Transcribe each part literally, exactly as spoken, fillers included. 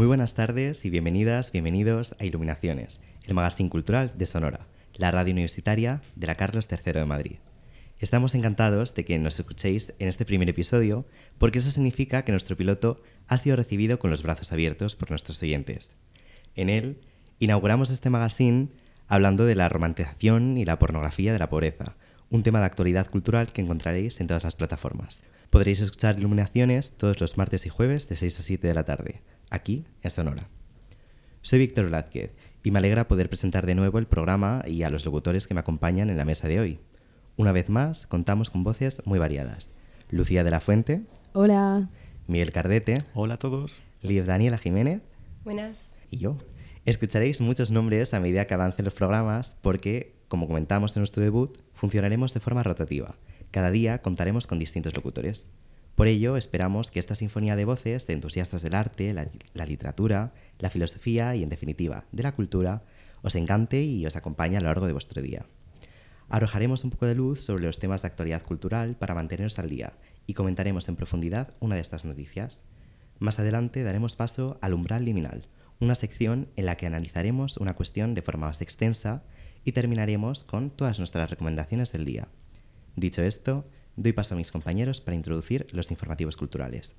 buenas tardes y bienvenidas, bienvenidos a Iluminaciones, el magazín cultural de Sonora, la radio universitaria de la Carlos tercero de Madrid. Estamos encantados de que nos escuchéis en este primer episodio porque eso significa que nuestro piloto ha sido recibido con los brazos abiertos por nuestros oyentes. En él inauguramos este magazine hablando de la romantización y la pornografía de la pobreza, un tema de actualidad cultural que encontraréis en todas las plataformas. Podréis escuchar Iluminaciones todos los martes y jueves de seis a siete de la tarde, aquí en Sonora. Soy Víctor Velázquez y me alegra poder presentar de nuevo el programa y a los locutores que me acompañan en la mesa de hoy. Una vez más, contamos con voces muy variadas. Lucía de la Fuente. Hola. Miguel Cardete. Hola a todos. Liv Daniela Jiménez. Buenas. Y yo. Escucharéis muchos nombres a medida que avancen los programas porque, como comentamos en nuestro debut, funcionaremos de forma rotativa. Cada día contaremos con distintos locutores. Por ello, esperamos que esta sinfonía de voces de entusiastas del arte, la, la literatura, la filosofía y, en definitiva, de la cultura, os encante y os acompañe a lo largo de vuestro día. Arrojaremos un poco de luz sobre los temas de actualidad cultural para manteneros al día y comentaremos en profundidad una de estas noticias. Más adelante daremos paso al umbral liminal, una sección en la que analizaremos una cuestión de forma más extensa y terminaremos con todas nuestras recomendaciones del día. Dicho esto, doy paso a mis compañeros para introducir los informativos culturales.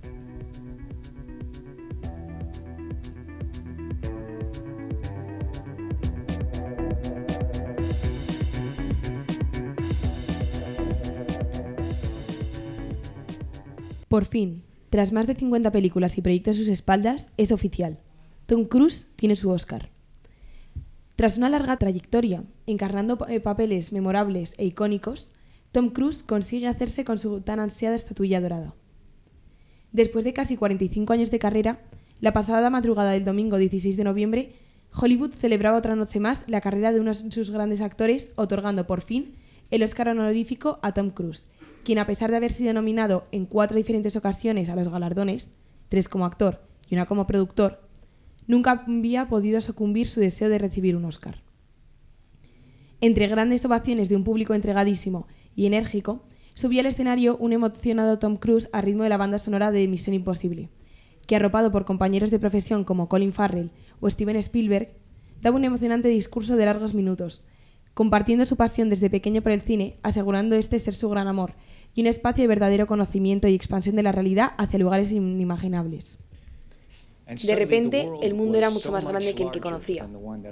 Por fin, tras más de cincuenta películas y proyectos a sus espaldas, es oficial. Tom Cruise tiene su Oscar. Tras una larga trayectoria, encarnando papeles memorables e icónicos, Tom Cruise consigue hacerse con su tan ansiada estatuilla dorada. Después de casi cuarenta y cinco años de carrera, la pasada madrugada del domingo dieciséis de noviembre, Hollywood celebraba otra noche más la carrera de uno de sus grandes actores, otorgando por fin el Oscar honorífico a Tom Cruise, quien, a pesar de haber sido nominado en cuatro diferentes ocasiones a los galardones, tres como actor y una como productor, nunca había podido sucumbir su deseo de recibir un Oscar. Entre grandes ovaciones de un público entregadísimo y enérgico, subía al escenario un emocionado Tom Cruise a ritmo de la banda sonora de Misión Imposible, que, arropado por compañeros de profesión como Colin Farrell o Steven Spielberg, daba un emocionante discurso de largos minutos, compartiendo su pasión desde pequeño por el cine, asegurando este ser su gran amor y un espacio de verdadero conocimiento y expansión de la realidad hacia lugares inimaginables. De repente, el mundo era mucho más grande que el que conocía.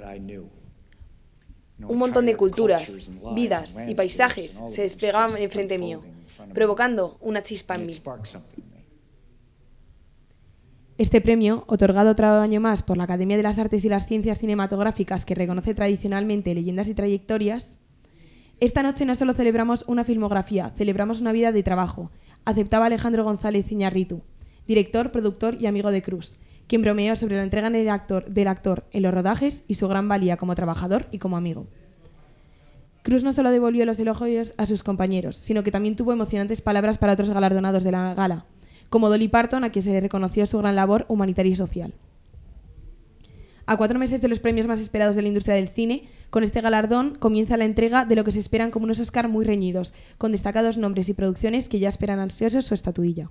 Un montón de culturas, vidas y paisajes se desplegaban enfrente mío, provocando una chispa en mí. Este premio, otorgado otro año más por la Academia de las Artes y las Ciencias Cinematográficas, que reconoce tradicionalmente leyendas y trayectorias, esta noche no solo celebramos una filmografía, celebramos una vida de trabajo, aceptaba Alejandro González Iñárritu, director, productor y amigo de Cruise, quien bromeó sobre la entrega del actor, del actor en los rodajes y su gran valía como trabajador y como amigo. Cruise no solo devolvió los elogios a sus compañeros, sino que también tuvo emocionantes palabras para otros galardonados de la gala, como Dolly Parton, a quien se le reconoció su gran labor humanitaria y social. A cuatro meses de los premios más esperados de la industria del cine, con este galardón comienza la entrega de lo que se esperan como unos Oscar muy reñidos, con destacados nombres y producciones que ya esperan ansiosos su estatuilla.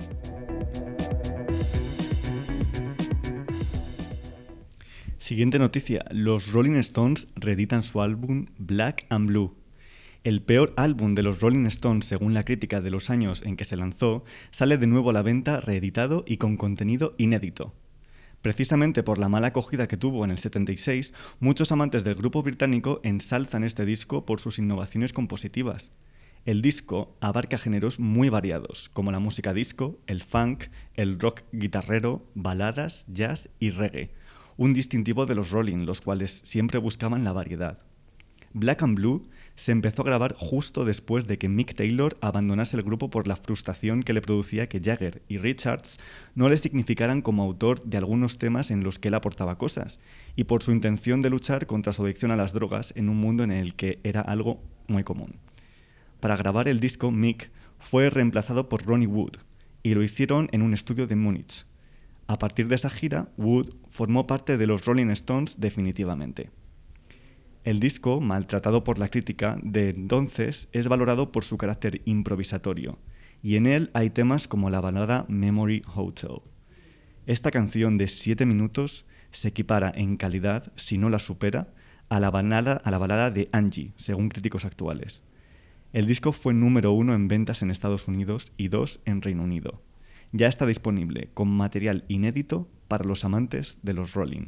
Siguiente noticia. Los Rolling Stones reeditan su álbum Black and Blue. El peor álbum de los Rolling Stones, según la crítica de los años en que se lanzó, sale de nuevo a la venta reeditado y con contenido inédito. Precisamente por la mala acogida que tuvo en el setenta y seis, muchos amantes del grupo británico ensalzan este disco por sus innovaciones compositivas. El disco abarca géneros muy variados, como la música disco, el funk, el rock guitarrero, baladas, jazz y reggae, un distintivo de los Rolling, los cuales siempre buscaban la variedad. Black and Blue se empezó a grabar justo después de que Mick Taylor abandonase el grupo por la frustración que le producía que Jagger y Richards no le significaran como autor de algunos temas en los que él aportaba cosas, y por su intención de luchar contra su adicción a las drogas en un mundo en el que era algo muy común. Para grabar el disco, Mick fue reemplazado por Ronnie Wood, y lo hicieron en un estudio de Múnich. A partir de esa gira, Wood formó parte de los Rolling Stones definitivamente. El disco, maltratado por la crítica de entonces, es valorado por su carácter improvisatorio, y en él hay temas como la balada Memory Hotel. Esta canción de siete minutos se equipara en calidad, si no la supera, a la balada, a la balada de Angie, según críticos actuales. El disco fue número uno en ventas en Estados Unidos y dos en Reino Unido. Ya está disponible con material inédito para los amantes de los Rolling.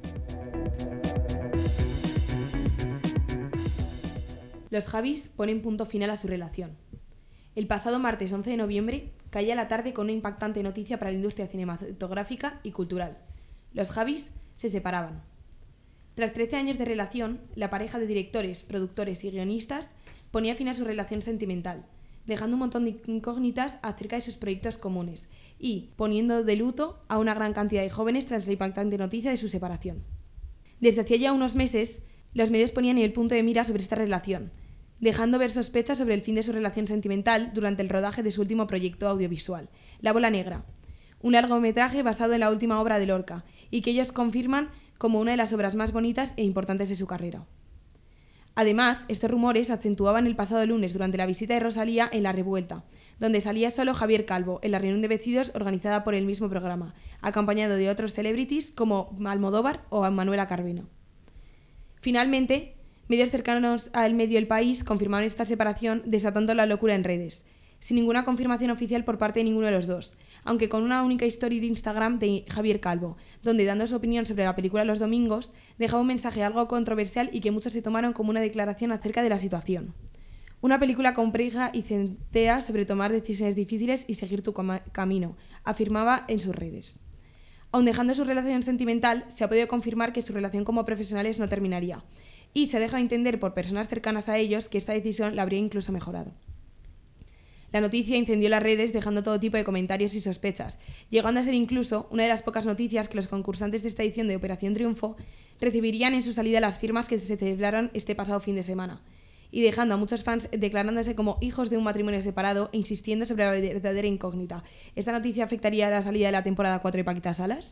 Los Javis ponen punto final a su relación. El pasado martes once de noviembre caía la tarde con una impactante noticia para la industria cinematográfica y cultural. Los Javis se separaban. Tras trece años de relación, la pareja de directores, productores y guionistas ponía fin a su relación sentimental, dejando un montón de incógnitas acerca de sus proyectos comunes y poniendo de luto a una gran cantidad de jóvenes tras la impactante noticia de su separación. Desde hacía ya unos meses, los medios ponían el punto de mira sobre esta relación, dejando ver sospechas sobre el fin de su relación sentimental durante el rodaje de su último proyecto audiovisual, La Bola Negra, un largometraje basado en la última obra de Lorca y que ellos confirman como una de las obras más bonitas e importantes de su carrera. Además, estos rumores se acentuaban el pasado lunes durante la visita de Rosalía en La Revuelta, donde salía solo Javier Calvo en la reunión de vecinos organizada por el mismo programa, acompañado de otros celebrities como Almodóvar o Manuela Carveno. Finalmente, medios cercanos al medio El País confirmaron esta separación, desatando la locura en redes, sin ninguna confirmación oficial por parte de ninguno de los dos, aunque con una única story de Instagram de Javier Calvo, donde, dando su opinión sobre la película Los Domingos, dejaba un mensaje algo controversial y que muchos se tomaron como una declaración acerca de la situación. Una película compleja y centera sobre tomar decisiones difíciles y seguir tu camino, afirmaba en sus redes. Aun dejando su relación sentimental, se ha podido confirmar que su relación como profesionales no terminaría, y se deja entender por personas cercanas a ellos que esta decisión la habría incluso mejorado. La noticia incendió las redes dejando todo tipo de comentarios y sospechas, llegando a ser incluso una de las pocas noticias que los concursantes de esta edición de Operación Triunfo recibirían en su salida las firmas que se celebraron este pasado fin de semana, y dejando a muchos fans declarándose como hijos de un matrimonio separado e insistiendo sobre la verdadera incógnita. ¿Esta noticia afectaría a la salida de la temporada cuatro de Paquita Salas?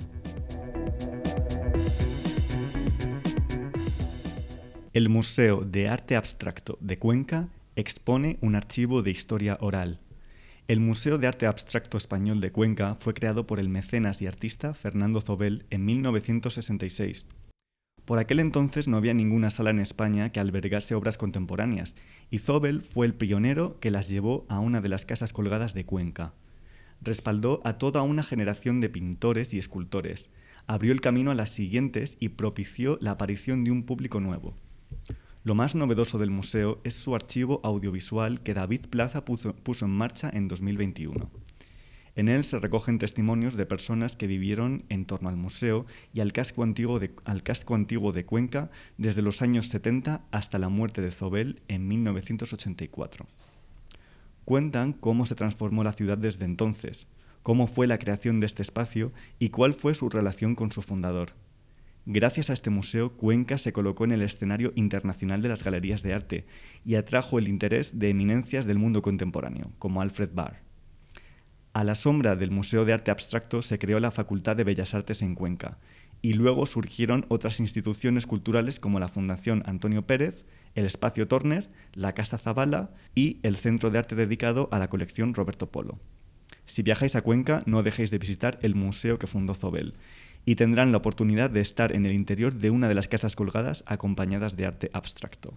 El Museo de Arte Abstracto de Cuenca expone un archivo de historia oral. El Museo de Arte Abstracto Español de Cuenca fue creado por el mecenas y artista Fernando Zobel en mil novecientos sesenta y seis. Por aquel entonces no había ninguna sala en España que albergase obras contemporáneas, y Zobel fue el pionero que las llevó a una de las casas colgadas de Cuenca. Respaldó a toda una generación de pintores y escultores, abrió el camino a las siguientes y propició la aparición de un público nuevo. Lo más novedoso del museo es su archivo audiovisual que David Plaza puso, puso en marcha en dos mil veintiuno. En él se recogen testimonios de personas que vivieron en torno al museo y al casco antiguo de, al casco antiguo de Cuenca desde los años setenta hasta la muerte de Zobel en mil novecientos ochenta y cuatro. Cuentan cómo se transformó la ciudad desde entonces, cómo fue la creación de este espacio y cuál fue su relación con su fundador. Gracias a este museo, Cuenca se colocó en el escenario internacional de las galerías de arte y atrajo el interés de eminencias del mundo contemporáneo, como Alfred Barr. A la sombra del Museo de Arte Abstracto se creó la Facultad de Bellas Artes en Cuenca, y luego surgieron otras instituciones culturales como la Fundación Antonio Pérez, el Espacio Turner, la Casa Zabala y el Centro de Arte dedicado a la colección Roberto Polo. Si viajáis a Cuenca, no dejéis de visitar el museo que fundó Zobel, y tendrán la oportunidad de estar en el interior de una de las casas colgadas acompañadas de arte abstracto.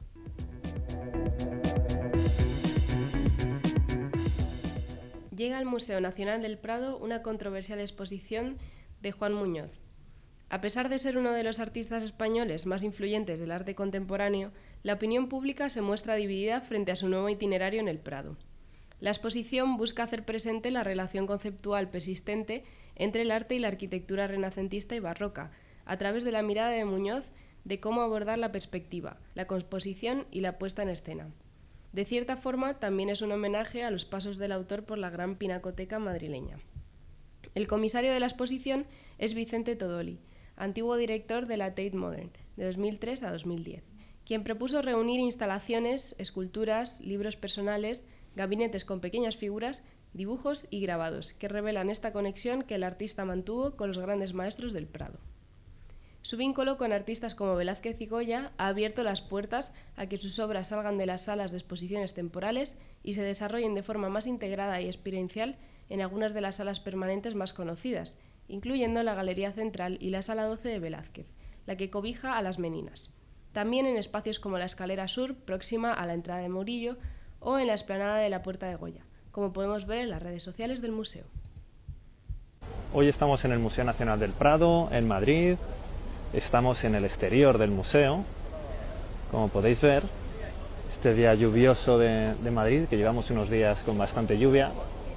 Llega al Museo Nacional del Prado una controversial exposición de Juan Muñoz. A pesar de ser uno de los artistas españoles más influyentes del arte contemporáneo, la opinión pública se muestra dividida frente a su nuevo itinerario en el Prado. La exposición busca hacer presente la relación conceptual persistente entre el arte y la arquitectura renacentista y barroca, a través de la mirada de Muñoz de cómo abordar la perspectiva, la composición y la puesta en escena. De cierta forma, también es un homenaje a los pasos del autor por la gran pinacoteca madrileña. El comisario de la exposición es Vicente Todoli, antiguo director de la Tate Modern, de dos mil tres a dos mil diez, quien propuso reunir instalaciones, esculturas, libros personales, gabinetes con pequeñas figuras, dibujos y grabados, que revelan esta conexión que el artista mantuvo con los grandes maestros del Prado. Su vínculo con artistas como Velázquez y Goya ha abierto las puertas a que sus obras salgan de las salas de exposiciones temporales y se desarrollen de forma más integrada y experiencial en algunas de las salas permanentes más conocidas, incluyendo la Galería Central y la Sala doce de Velázquez, la que cobija a las Meninas. También en espacios como la Escalera Sur, próxima a la entrada de Murillo, o en la explanada de la Puerta de Goya, como podemos ver en las redes sociales del museo. Hoy estamos en el Museo Nacional del Prado, en Madrid. Estamos en el exterior del museo, como podéis ver, este día lluvioso de, de Madrid, que llevamos unos días con bastante lluvia.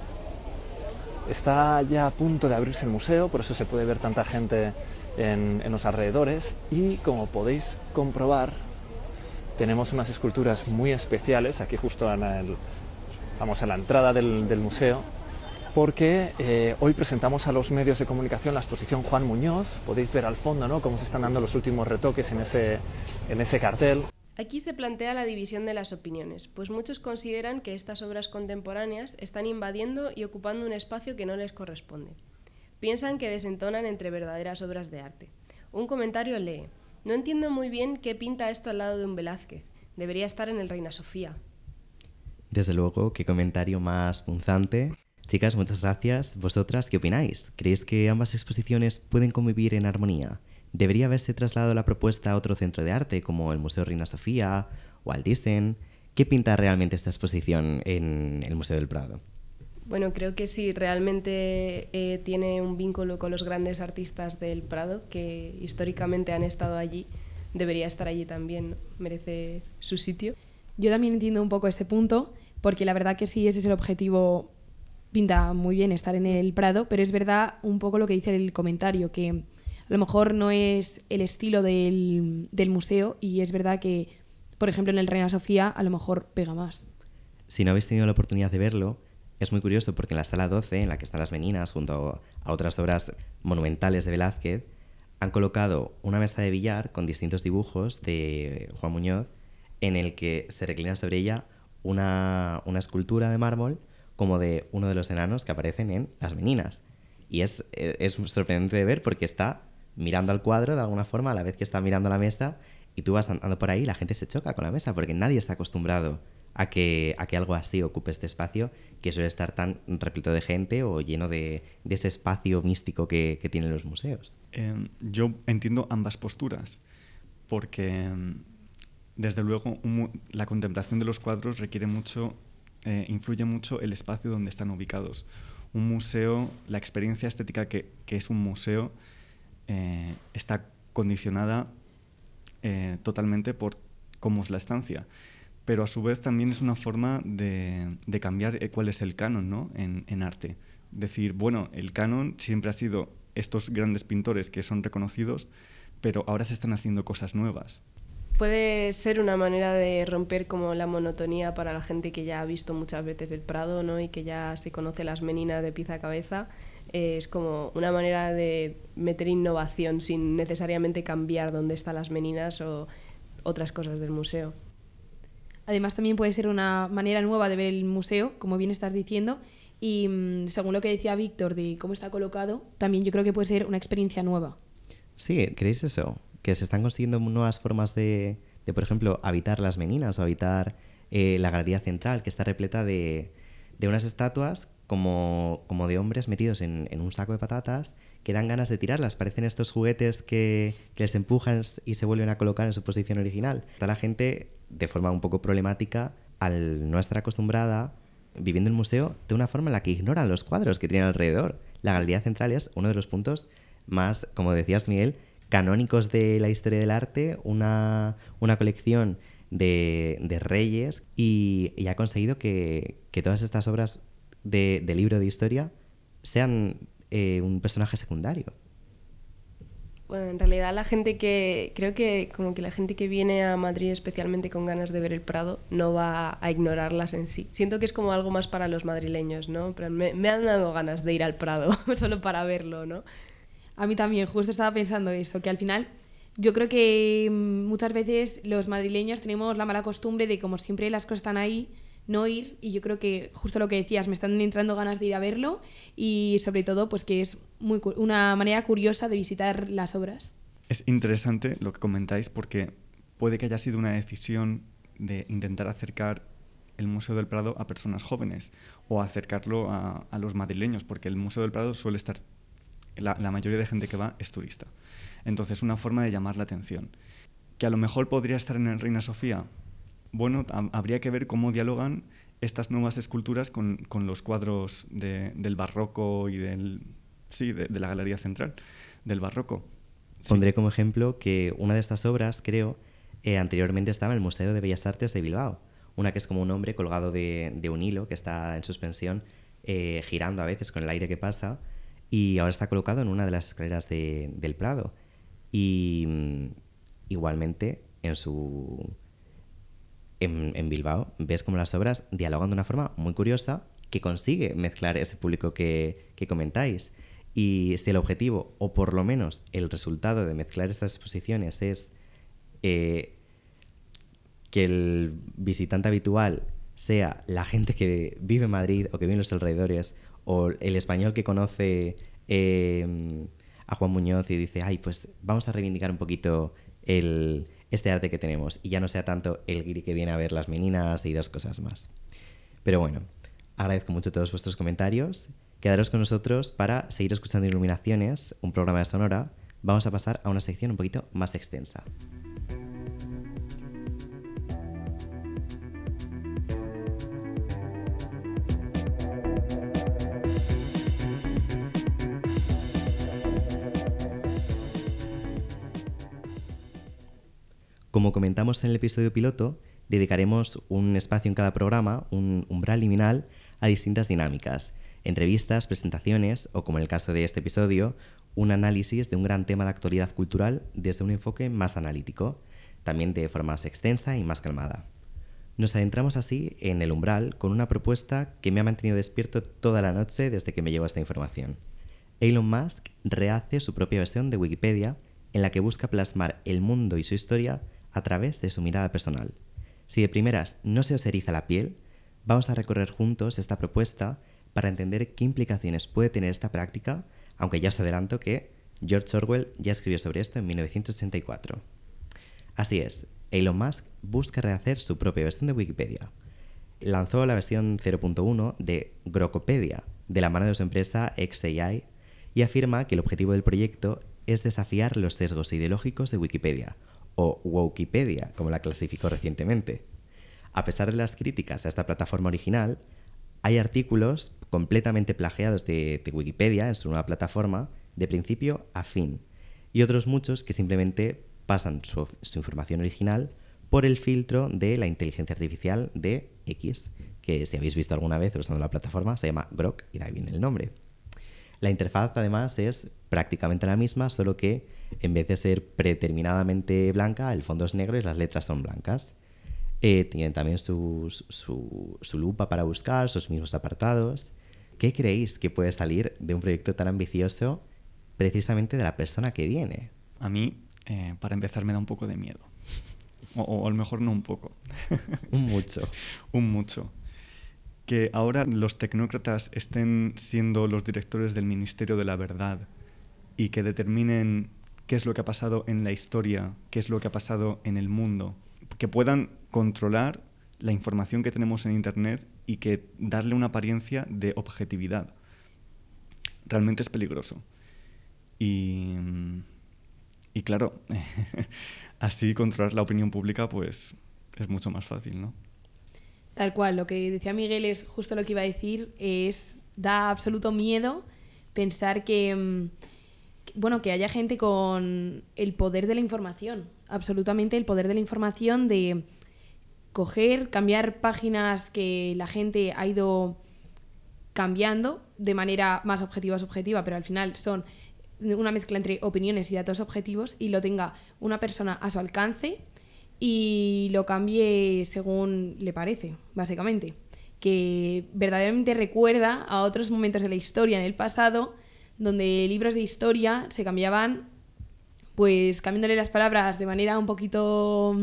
Está ya a punto de abrirse el museo, por eso se puede ver tanta gente en, en los alrededores. Y como podéis comprobar, tenemos unas esculturas muy especiales aquí justo en el, vamos, a la entrada del, del museo, porque eh, hoy presentamos a los medios de comunicación la exposición Juan Muñoz. Podéis ver al fondo, ¿no?, cómo se están dando los últimos retoques en ese, en ese cartel. Aquí se plantea la división de las opiniones, pues muchos consideran que estas obras contemporáneas están invadiendo y ocupando un espacio que no les corresponde. Piensan que desentonan entre verdaderas obras de arte. Un comentario lee: no entiendo muy bien qué pinta esto al lado de un Velázquez. Debería estar en el Reina Sofía. Desde luego, qué comentario más punzante. Chicas, muchas gracias. ¿Vosotras qué opináis? ¿Creéis que ambas exposiciones pueden convivir en armonía? ¿Debería haberse trasladado la propuesta a otro centro de arte, como el Museo Reina Sofía o al Thyssen? ¿Qué pinta realmente esta exposición en el Museo del Prado? Bueno, creo que sí, realmente eh, tiene un vínculo con los grandes artistas del Prado, que históricamente han estado allí. Debería estar allí también, ¿no? Merece su sitio. Yo también entiendo un poco ese punto, porque la verdad que sí, ese es el objetivo. Pinta muy bien estar en el Prado, pero es verdad un poco lo que dice el comentario, que a lo mejor no es el estilo del, del museo, y es verdad que, por ejemplo, en el Reina Sofía a lo mejor pega más. Si no habéis tenido la oportunidad de verlo, es muy curioso porque en la sala doce, en la que están las Meninas, junto a otras obras monumentales de Velázquez, han colocado una mesa de billar con distintos dibujos de Juan Muñoz, en el que se reclina sobre ella una, una escultura de mármol como de uno de los enanos que aparecen en Las Meninas. Y es, es sorprendente de ver porque está mirando al cuadro de alguna forma a la vez que está mirando la mesa, y tú vas andando por ahí y la gente se choca con la mesa porque nadie está acostumbrado a que, a que algo así ocupe este espacio que suele estar tan repleto de gente o lleno de, de ese espacio místico que, que tienen los museos. Eh, yo entiendo ambas posturas porque, desde luego, un, la contemplación de los cuadros requiere mucho... Eh, influye mucho el espacio donde están ubicados. Un museo, la experiencia estética que, que es un museo, eh, está condicionada eh, totalmente por cómo es la estancia. Pero a su vez también es una forma de, de cambiar eh, cuál es el canon, ¿no?, en, en arte. Decir, bueno, el canon siempre ha sido estos grandes pintores que son reconocidos, pero ahora se están haciendo cosas nuevas. Puede ser una manera de romper como la monotonía para la gente que ya ha visto muchas veces el Prado, ¿no?, y que ya se conoce Las Meninas de pies a cabeza. Eh, es como una manera de meter innovación sin necesariamente cambiar dónde están Las Meninas o otras cosas del museo. Además, también puede ser una manera nueva de ver el museo, como bien estás diciendo, y mmm, según lo que decía Víctor de cómo está colocado, también yo creo que puede ser una experiencia nueva. Sí, ¿creéis eso? Que se están consiguiendo nuevas formas de, de por ejemplo, habitar Las Meninas o habitar eh, la Galería Central, que está repleta de, de unas estatuas como, como de hombres metidos en, en un saco de patatas que dan ganas de tirarlas. Parecen estos juguetes que, que les empujan y se vuelven a colocar en su posición original. Está la gente, de forma un poco problemática, al no estar acostumbrada, viviendo el museo de una forma en la que ignoran los cuadros que tienen alrededor. La Galería Central es uno de los puntos más, como decías, Miguel, canónicos de la historia del arte, una, una colección de, de reyes, y, y ha conseguido que, que todas estas obras de, de libro de historia sean eh, un personaje secundario. Bueno, en realidad la gente que, creo que como que la gente que viene a Madrid especialmente con ganas de ver el Prado no va a ignorarlas en sí. Siento que es como algo más para los madrileños, ¿no? Pero me, me han dado ganas de ir al Prado solo para verlo, ¿no? A mí también, justo estaba pensando eso, que al final yo creo que muchas veces los madrileños tenemos la mala costumbre de, como siempre las cosas están ahí, no ir, y yo creo que justo lo que decías, me están entrando ganas de ir a verlo, y sobre todo pues que es muy, una manera curiosa de visitar las obras. Es interesante lo que comentáis porque puede que haya sido una decisión de intentar acercar el Museo del Prado a personas jóvenes o acercarlo a, a los madrileños, porque el Museo del Prado suele estar la, la mayoría de gente que va es turista. Entonces, una forma de llamar la atención. Que a lo mejor podría estar en el Reina Sofía. Bueno, ha, habría que ver cómo dialogan estas nuevas esculturas con, con los cuadros de, del barroco y del, sí, de, de la Galería Central del barroco. Sí. Pondré como ejemplo que una de estas obras, creo, eh, anteriormente estaba en el Museo de Bellas Artes de Bilbao. Una que es como un hombre colgado de, de un hilo que está en suspensión, eh, girando a veces con el aire que pasa, y ahora está colocado en una de las escaleras de, del Prado. Y mm, igualmente en su... En, en Bilbao ves como las obras dialogan de una forma muy curiosa que consigue mezclar ese público que, que comentáis. Y si el objetivo, o por lo menos el resultado de mezclar estas exposiciones es eh, que el visitante habitual sea la gente que vive en Madrid o que vive en los alrededores, o el español que conoce eh, a Juan Muñoz y dice, ay, pues vamos a reivindicar un poquito el... este arte que tenemos, y ya no sea tanto el guiri que viene a ver las meninas y dos cosas más. Pero bueno, agradezco mucho todos vuestros comentarios. Quedaros con nosotros para seguir escuchando Iluminaciones, un programa de Sonora. Vamos a pasar a una sección un poquito más extensa. Como comentamos en el episodio piloto, dedicaremos un espacio en cada programa, un umbral liminal, a distintas dinámicas, entrevistas, presentaciones o, como en el caso de este episodio, un análisis de un gran tema de actualidad cultural desde un enfoque más analítico, también de forma más extensa y más calmada. Nos adentramos así en el umbral con una propuesta que me ha mantenido despierto toda la noche desde que me llegó esta información. Elon Musk rehace su propia versión de Wikipedia en la que busca plasmar el mundo y su historia a través de su mirada personal. Si de primeras no se os eriza la piel, vamos a recorrer juntos esta propuesta para entender qué implicaciones puede tener esta práctica, aunque ya os adelanto que George Orwell ya escribió sobre esto en mil novecientos ochenta y cuatro. Así es, Elon Musk busca rehacer su propia versión de Wikipedia. Lanzó la versión cero punto uno de Grokopedia, de la mano de su empresa X A I, y afirma que el objetivo del proyecto es desafiar los sesgos ideológicos de Wikipedia, o Wokipedia, como la clasificó recientemente. A pesar de las críticas a esta plataforma original, hay artículos completamente plagiados de, de Wikipedia en su nueva plataforma de principio a fin, y otros muchos que simplemente pasan su, su información original por el filtro de la inteligencia artificial de X, que si habéis visto alguna vez usando la plataforma se llama Grok, y de ahí viene el nombre. La interfaz además es prácticamente la misma, solo que en vez de ser predeterminadamente blanca, el fondo es negro y las letras son blancas. Eh, tienen también su, su, su lupa para buscar, sus mismos apartados. ¿Qué creéis que puede salir de un proyecto tan ambicioso precisamente de la persona que viene? A mí, eh, para empezar, me da un poco de miedo. O, o a lo mejor no un poco. Un mucho. Un mucho. Que ahora los tecnócratas estén siendo los directores del Ministerio de la Verdad y que determinen qué es lo que ha pasado en la historia, qué es lo que ha pasado en el mundo, que puedan controlar la información que tenemos en Internet y que darle una apariencia de objetividad. Realmente es peligroso. Y, y claro, así controlar la opinión pública pues es mucho más fácil, ¿no? Tal cual, lo que decía Miguel es justo lo que iba a decir, es da absoluto miedo pensar que, que, bueno, que haya gente con el poder de la información, absolutamente el poder de la información de coger, cambiar páginas que la gente ha ido cambiando de manera más objetiva o subjetiva, pero al final son una mezcla entre opiniones y datos objetivos, y lo tenga una persona a su alcance y lo cambie según le parece, básicamente. Que verdaderamente recuerda a otros momentos de la historia en el pasado, donde libros de historia se cambiaban, pues cambiándole las palabras de manera un poquito...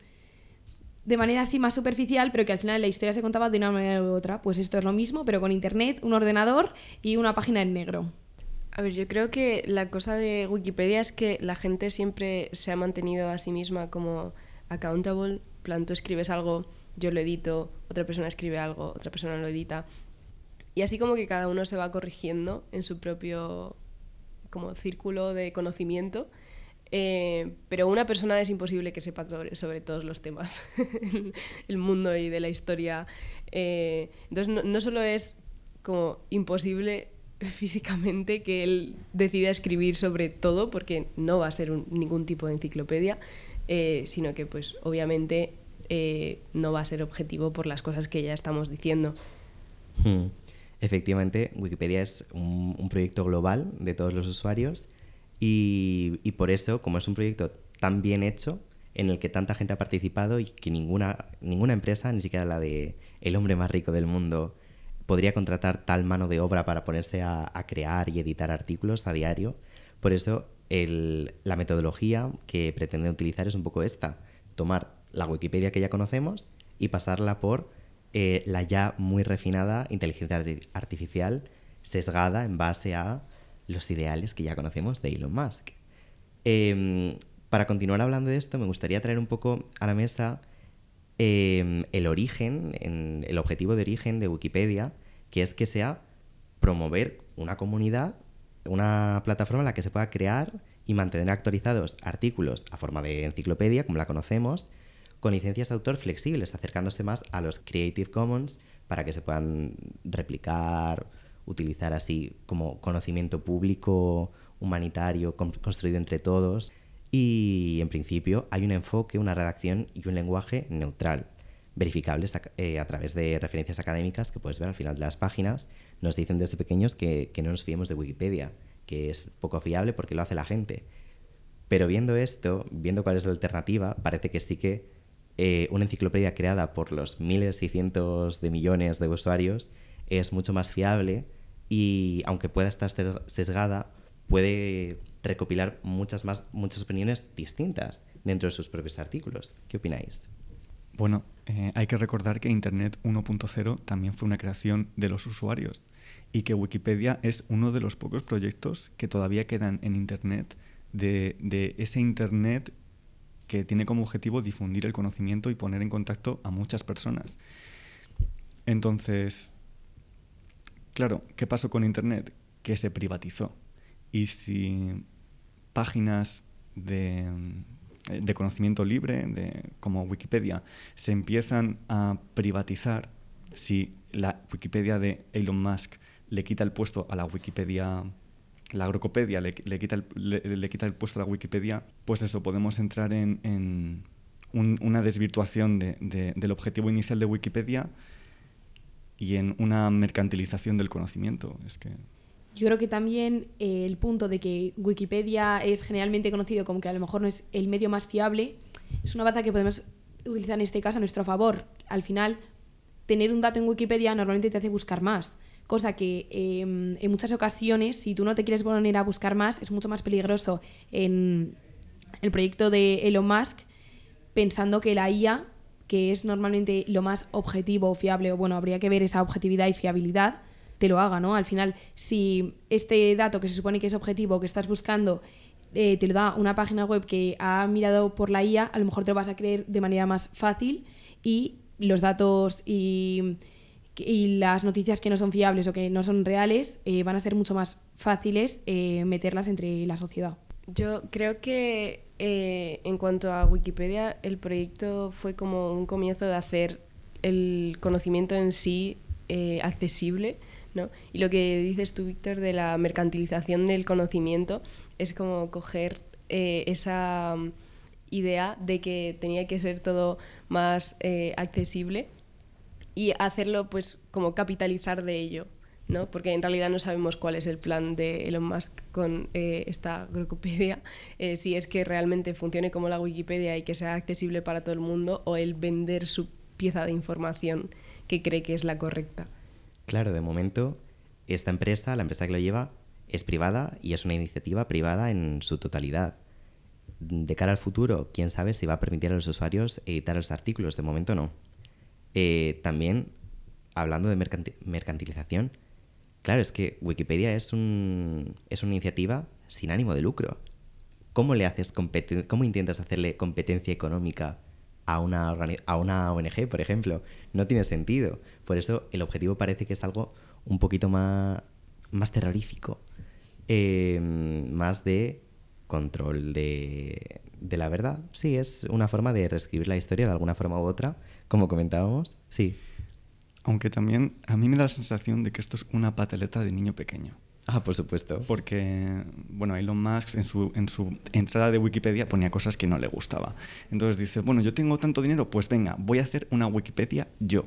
de manera así más superficial, pero que al final la historia se contaba de una manera u otra. Pues esto es lo mismo, pero con internet, un ordenador y una página en negro. A ver, yo creo que la cosa de Wikipedia es que la gente siempre se ha mantenido a sí misma como accountable. Plan, tú escribes algo, yo lo edito, otra persona escribe algo, otra persona lo edita. Y así como que cada uno se va corrigiendo en su propio como círculo de conocimiento, eh, pero una persona es imposible que sepa sobre, sobre todos los temas el mundo y de la historia. Eh, entonces no, no solo es como imposible físicamente que él decida escribir sobre todo, porque no va a ser un, ningún tipo de enciclopedia, eh, sino que pues obviamente eh, no va a ser objetivo por las cosas que ya estamos diciendo. Hmm. Efectivamente, Wikipedia es un, un proyecto global de todos los usuarios y, y por eso, como es un proyecto tan bien hecho, en el que tanta gente ha participado y que ninguna, ninguna empresa, ni siquiera la de el hombre más rico del mundo, podría contratar tal mano de obra para ponerse a, a crear y editar artículos a diario. Por eso el, la metodología que pretende utilizar es un poco esta: tomar la Wikipedia que ya conocemos y pasarla por eh, la ya muy refinada inteligencia artificial sesgada en base a los ideales que ya conocemos de Elon Musk. Eh, para continuar hablando de esto, me gustaría traer un poco a la mesa eh, el origen, en, el objetivo de origen de Wikipedia, que es que sea promover una comunidad, una plataforma en la que se pueda crear y mantener actualizados artículos a forma de enciclopedia, como la conocemos, con licencias de autor flexibles, acercándose más a los Creative Commons para que se puedan replicar, utilizar así como conocimiento público, humanitario, construido entre todos. Y en principio hay un enfoque, una redacción y un lenguaje neutral, verificables a, eh, a través de referencias académicas que puedes ver al final de las páginas. Nos dicen desde pequeños que, que no nos fiemos de Wikipedia, que es poco fiable porque lo hace la gente. Pero viendo esto, viendo cuál es la alternativa, parece que sí que eh, una enciclopedia creada por los miles y cientos de millones de usuarios es mucho más fiable y, aunque pueda estar sesgada, puede recopilar muchas más muchas opiniones distintas dentro de sus propios artículos. ¿Qué opináis? Bueno, eh, hay que recordar que Internet uno punto cero también fue una creación de los usuarios y que Wikipedia es uno de los pocos proyectos que todavía quedan en Internet de, de ese Internet que tiene como objetivo difundir el conocimiento y poner en contacto a muchas personas. Entonces, claro, ¿qué pasó con Internet? Que se privatizó. Y si páginas de, de conocimiento libre, de, como Wikipedia, se empiezan a privatizar, si la Wikipedia de Elon Musk le quita el puesto a la Wikipedia, la Agrocopedia le, le, quita, el, le, le quita el puesto a la Wikipedia, pues eso, podemos entrar en, en un, una desvirtuación de, de, del objetivo inicial de Wikipedia y en una mercantilización del conocimiento. Es que... Yo creo que también eh, el punto de que Wikipedia es generalmente conocido como que a lo mejor no es el medio más fiable es una baza que podemos utilizar en este caso a nuestro favor. Al final, tener un dato en Wikipedia normalmente te hace buscar más, cosa que eh, en muchas ocasiones, si tú no te quieres poner a buscar más, es mucho más peligroso en el proyecto de Elon Musk, pensando que la I A, que es normalmente lo más objetivo o fiable, o bueno, habría que ver esa objetividad y fiabilidad, te lo haga, ¿no? Al final, si este dato que se supone que es objetivo, que estás buscando, eh, te lo da una página web que ha mirado por la I A, a lo mejor te lo vas a creer de manera más fácil y los datos y, y las noticias que no son fiables o que no son reales eh, van a ser mucho más fáciles eh, meterlas entre la sociedad. Yo creo que eh, en cuanto a Wikipedia, el proyecto fue como un comienzo de hacer el conocimiento en sí eh, accesible, ¿no? Y lo que dices tú, Víctor, de la mercantilización del conocimiento es como coger eh, esa idea de que tenía que ser todo más eh, accesible y hacerlo, pues, como capitalizar de ello, ¿no? Porque en realidad no sabemos cuál es el plan de Elon Musk con eh, esta Agrocopedia, eh, si es que realmente funcione como la Wikipedia y que sea accesible para todo el mundo, o el vender su pieza de información que cree que es la correcta. Claro, de momento, esta empresa, la empresa que lo lleva, es privada y es una iniciativa privada en su totalidad. De cara al futuro, quién sabe si va a permitir a los usuarios editar los artículos. De momento no. Eh, también, hablando de mercanti- mercantilización, claro, es que Wikipedia es, un, es una iniciativa sin ánimo de lucro. ¿Cómo le haces competen- cómo intentas hacerle competencia económica a una, organi- a una O N G, por ejemplo? No tiene sentido. Por eso el objetivo parece que es algo un poquito más, más terrorífico. eh, más de control de, de la verdad. Sí, es una forma de reescribir la historia de alguna forma u otra, como comentábamos. Sí. Aunque también a mí me da la sensación de que esto es una pataleta de niño pequeño. Ah, por supuesto. Porque, bueno, Elon Musk en su, en su entrada de Wikipedia ponía cosas que no le gustaba. Entonces dice, bueno, yo tengo tanto dinero, pues venga, voy a hacer una Wikipedia yo.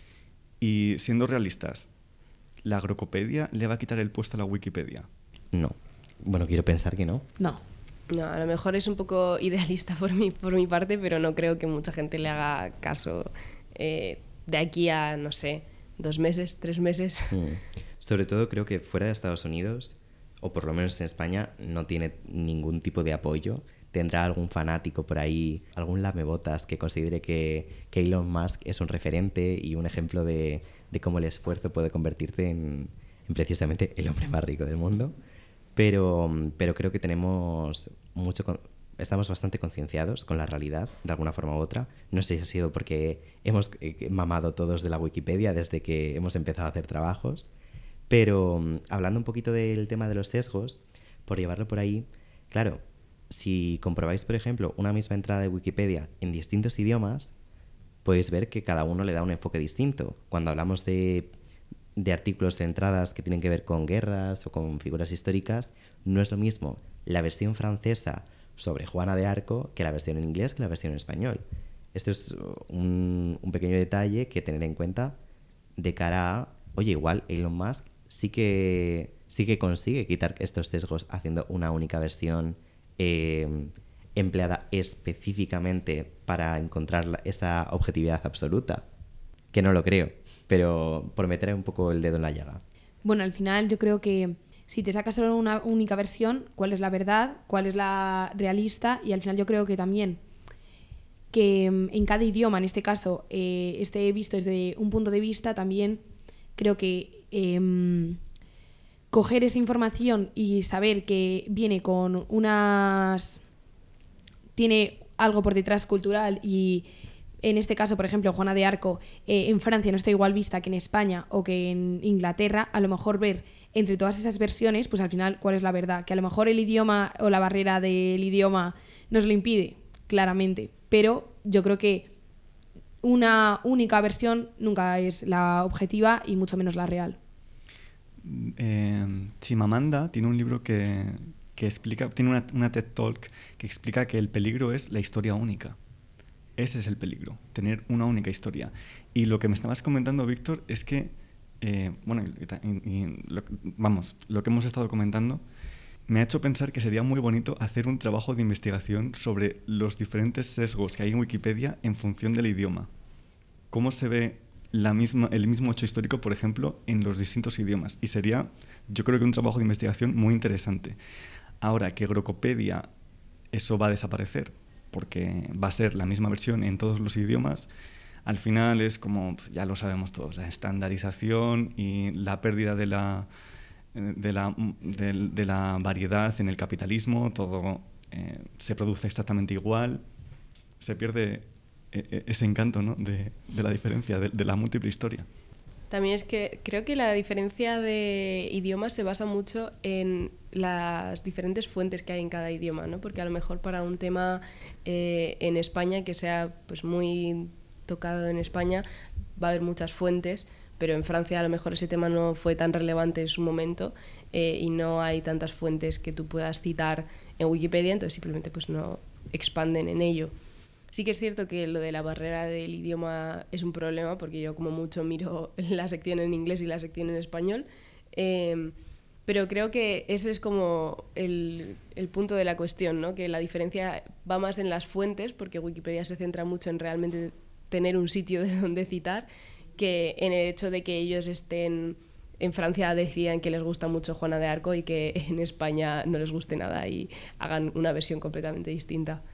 Y siendo realistas, ¿la Agrocopedia le va a quitar el puesto a la Wikipedia? No. Bueno, quiero pensar que no. No. No, a lo mejor es un poco idealista por mi, por mi parte, pero no creo que mucha gente le haga caso eh, de aquí a, no sé, dos meses, tres meses. Mm. Sobre todo creo que fuera de Estados Unidos, o por lo menos en España, no tiene ningún tipo de apoyo. Tendrá algún fanático por ahí, algún lamebotas que considere que, que Elon Musk es un referente y un ejemplo de, de cómo el esfuerzo puede convertirte en, en precisamente el hombre más rico del mundo. Pero, pero creo que tenemos mucho... Con, estamos bastante concienciados con la realidad, de alguna forma u otra. No sé si ha sido porque hemos eh, mamado todos de la Wikipedia desde que hemos empezado a hacer trabajos. Pero um, hablando un poquito del tema de los sesgos, por llevarlo por ahí, claro, si comprobáis, por ejemplo, una misma entrada de Wikipedia en distintos idiomas, podéis ver que cada uno le da un enfoque distinto. Cuando hablamos de, de artículos de entradas que tienen que ver con guerras o con figuras históricas, no es lo mismo la versión francesa sobre Juana de Arco que la versión en inglés que la versión en español. Esto es un, un pequeño detalle que tener en cuenta de cara a, oye, igual Elon Musk sí que, sí que consigue quitar estos sesgos haciendo una única versión eh, empleada específicamente para encontrar la, esa objetividad absoluta. Que no lo creo, pero por meter un poco el dedo en la llaga. Bueno, al final yo creo que si te sacas solo una única versión, ¿cuál es la verdad? ¿Cuál es la realista? Y al final yo creo que también que en cada idioma, en este caso, eh, esté visto desde un punto de vista, también creo que eh, coger esa información y saber que viene con unas... tiene algo por detrás cultural y en este caso, por ejemplo, Juana de Arco eh, en Francia no está igual vista que en España o que en Inglaterra, a lo mejor ver entre todas esas versiones, pues al final, ¿cuál es la verdad? Que a lo mejor el idioma o la barrera del idioma nos lo impide, claramente, pero yo creo que una única versión nunca es la objetiva y mucho menos la real. Eh, Chimamanda tiene un libro que, que explica, tiene una, una TED Talk que explica que el peligro es la historia única. Ese es el peligro, tener una única historia. Y lo que me estabas comentando, Víctor, es que, eh, bueno, y, y, lo, vamos, lo que hemos estado comentando me ha hecho pensar que sería muy bonito hacer un trabajo de investigación sobre los diferentes sesgos que hay en Wikipedia en función del idioma. Cómo se ve la misma, el mismo hecho histórico, por ejemplo, en los distintos idiomas. Y sería, yo creo que un trabajo de investigación muy interesante. Ahora, que Grocopedia, eso va a desaparecer, porque va a ser la misma versión en todos los idiomas, al final es como, ya lo sabemos todos, la estandarización y la pérdida de la, de la, de, de la variedad en el capitalismo, todo eh, se produce exactamente igual, se pierde eh, ese encanto, ¿no?, de, de la diferencia, de, de la múltiple historia. También es que creo que la diferencia de idiomas se basa mucho en las diferentes fuentes que hay en cada idioma, ¿no? Porque a lo mejor para un tema eh, en España que sea pues muy tocado en España va a haber muchas fuentes, pero en Francia a lo mejor ese tema no fue tan relevante en su momento eh, y no hay tantas fuentes que tú puedas citar en Wikipedia, entonces simplemente pues no expanden en ello. Sí que es cierto que lo de la barrera del idioma es un problema, porque yo como mucho miro la sección en inglés y la sección en español, eh, pero creo que ese es como el, el punto de la cuestión, ¿no? Que la diferencia va más en las fuentes, porque Wikipedia se centra mucho en realmente tener un sitio de donde citar, que en el hecho de que ellos estén en Francia decidan que les gusta mucho Juana de Arco y que en España no les guste nada y hagan una versión completamente distinta.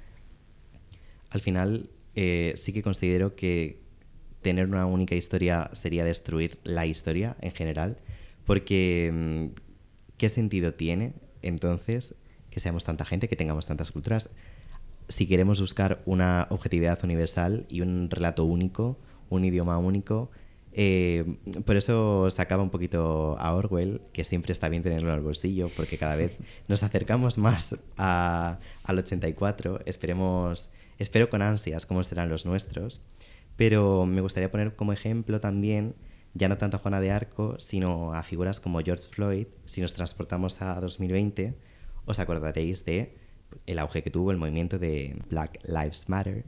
Al final, eh, sí que considero que tener una única historia sería destruir la historia en general, porque ¿qué sentido tiene entonces que seamos tanta gente, que tengamos tantas culturas? Si queremos buscar una objetividad universal y un relato único, un idioma único, Eh, por eso sacaba un poquito a Orwell, que siempre está bien tenerlo en el bolsillo, porque cada vez nos acercamos más a, al ochenta y cuatro. Esperemos, espero con ansias cómo serán los nuestros. Pero me gustaría poner como ejemplo también, ya no tanto a Juana de Arco, sino a figuras como George Floyd. Si nos transportamos a dos mil veinte, os acordaréis de el auge que tuvo el movimiento de Black Lives Matter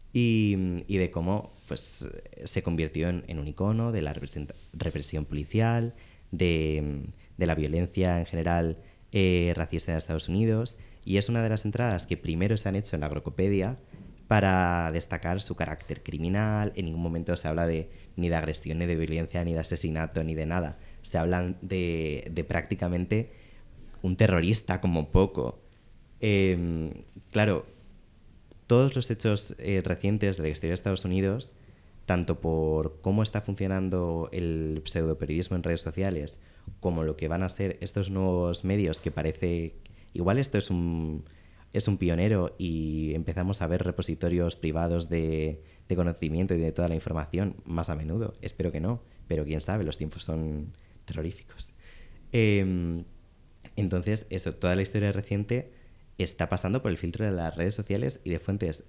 y, y de cómo pues, se convirtió en, en un icono de la represión policial, de, de la violencia en general eh, racista en Estados Unidos. Y es una de las entradas que primero se han hecho en la Grocopedia para destacar su carácter criminal. En ningún momento se habla de ni de agresión, ni de violencia, ni de asesinato, ni de nada. Se habla de, de prácticamente un terrorista como poco. Eh, claro, todos los hechos eh, recientes de la historia de Estados Unidos, tanto por cómo está funcionando el pseudoperiodismo en redes sociales, como lo que van a ser estos nuevos medios que parece... Igual esto es un... es un pionero y empezamos a ver repositorios privados de, de conocimiento y de toda la información más a menudo. Espero que no, pero quién sabe, los tiempos son terroríficos. Eh, entonces, eso, toda la historia reciente está pasando por el filtro de las redes sociales y de fuentes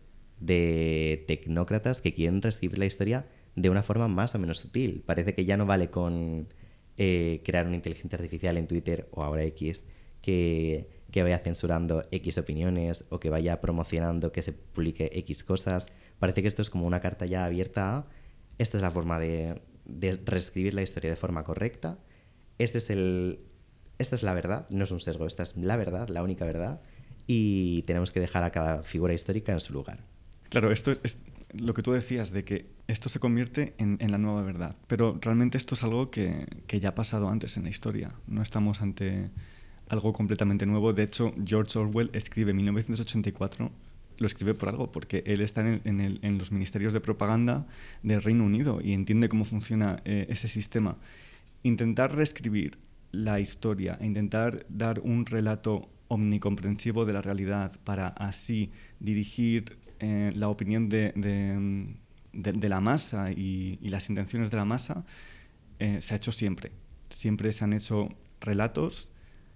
de tecnócratas que quieren reescribir la historia de una forma más o menos sutil. Parece que ya no vale con eh, crear una inteligencia artificial en Twitter o ahora X que... que vaya censurando X opiniones o que vaya promocionando que se publique X cosas. Parece que esto es como una carta ya abierta a esta es la forma de, de reescribir la historia de forma correcta. Este es el, esta es la verdad, no es un sesgo, esta es la verdad, la única verdad, y tenemos que dejar a cada figura histórica en su lugar. Claro, esto es, es lo que tú decías, de que esto se convierte en, en la nueva verdad. Pero realmente esto es algo que, que ya ha pasado antes en la historia. No estamos ante... algo completamente nuevo. De hecho, George Orwell escribe mil novecientos ochenta y cuatro, lo escribe por algo, porque él está en, el, en, el, en los ministerios de propaganda del Reino Unido y entiende cómo funciona eh, ese sistema. Intentar reescribir la historia e intentar dar un relato omnicomprensivo de la realidad para así dirigir eh, la opinión de, de, de, de la masa y, y las intenciones de la masa, eh, se ha hecho siempre. Siempre se han hecho relatos.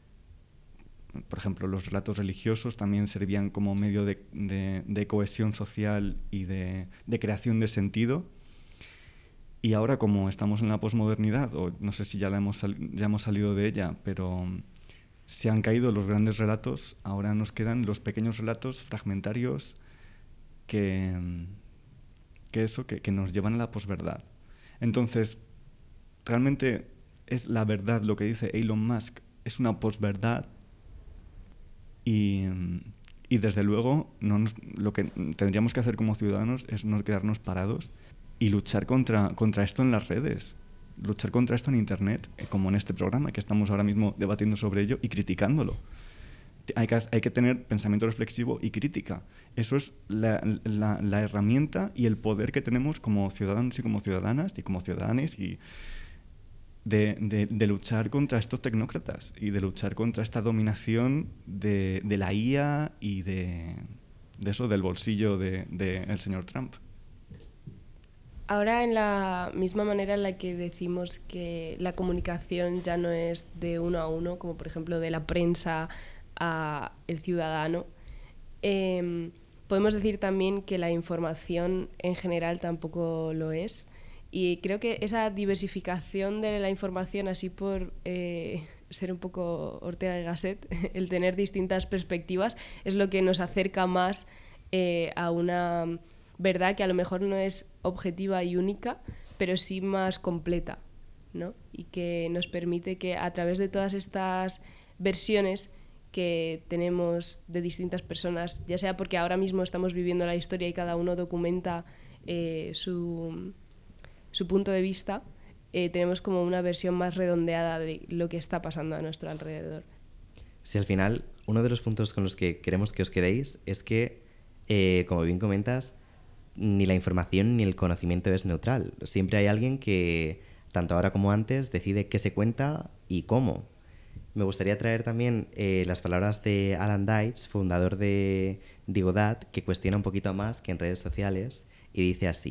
Por ejemplo, los relatos religiosos también servían como medio de, de, de cohesión social y de, de creación de sentido. Y ahora, como estamos en la posmodernidad, o no sé si ya, la hemos, sal, ya hemos salido de ella, pero se han caído los grandes relatos, ahora nos quedan los pequeños relatos fragmentarios que, que, eso, que, que nos llevan a la posverdad. Entonces, realmente es la verdad lo que dice Elon Musk, es una posverdad. Y, y desde luego no nos, lo que tendríamos que hacer como ciudadanos es no quedarnos parados y luchar contra, contra esto en las redes, luchar contra esto en Internet, como en este programa que estamos ahora mismo debatiendo sobre ello y criticándolo. Hay que, hay que tener pensamiento reflexivo y crítica. Eso es la, la, la herramienta y el poder que tenemos como ciudadanos y como ciudadanas y como ciudadanes y De, de, de luchar contra estos tecnócratas y de luchar contra esta dominación de, de la I A y de, de eso, del bolsillo del de, de señor Trump. Ahora, en la misma manera en la que decimos que la comunicación ya no es de uno a uno, como por ejemplo de la prensa a el ciudadano, eh, podemos decir también que la información en general tampoco lo es. Y creo que esa diversificación de la información, así por eh, ser un poco Ortega y Gasset, el tener distintas perspectivas, es lo que nos acerca más eh, a una verdad que a lo mejor no es objetiva y única, pero sí más completa, ¿no? Y que nos permite que a través de todas estas versiones que tenemos de distintas personas, ya sea porque ahora mismo estamos viviendo la historia y cada uno documenta eh, su... su punto de vista, eh, tenemos como una versión más redondeada de lo que está pasando a nuestro alrededor. Sí, al final, uno de los puntos con los que queremos que os quedéis es que, eh, como bien comentas, ni la información ni el conocimiento es neutral. Siempre hay alguien que, tanto ahora como antes, decide qué se cuenta y cómo. Me gustaría traer también eh, las palabras de Alan Deitz, fundador de Digodad, que cuestiona un poquito más que en redes sociales y dice así: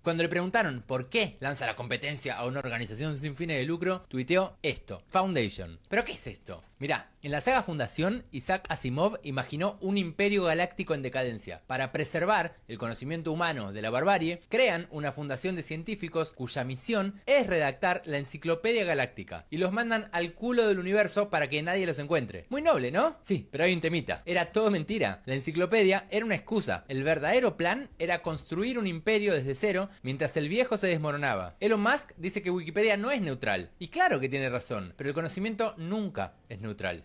Cuando le preguntaron por qué lanza la competencia a una organización sin fines de lucro, tuiteó esto: Foundation. ¿Pero qué es esto? Mirá, en la saga Fundación, Isaac Asimov imaginó un imperio galáctico en decadencia. Para preservar el conocimiento humano de la barbarie, crean una fundación de científicos cuya misión es redactar la enciclopedia galáctica y los mandan al culo del universo para que nadie los encuentre. Muy noble, ¿no? Sí, pero hay un temita. Era todo mentira. La enciclopedia era una excusa. El verdadero plan era construir un imperio desde cero mientras el viejo se desmoronaba. Elon Musk dice que Wikipedia no es neutral. Y claro que tiene razón, pero el conocimiento nunca es neutral.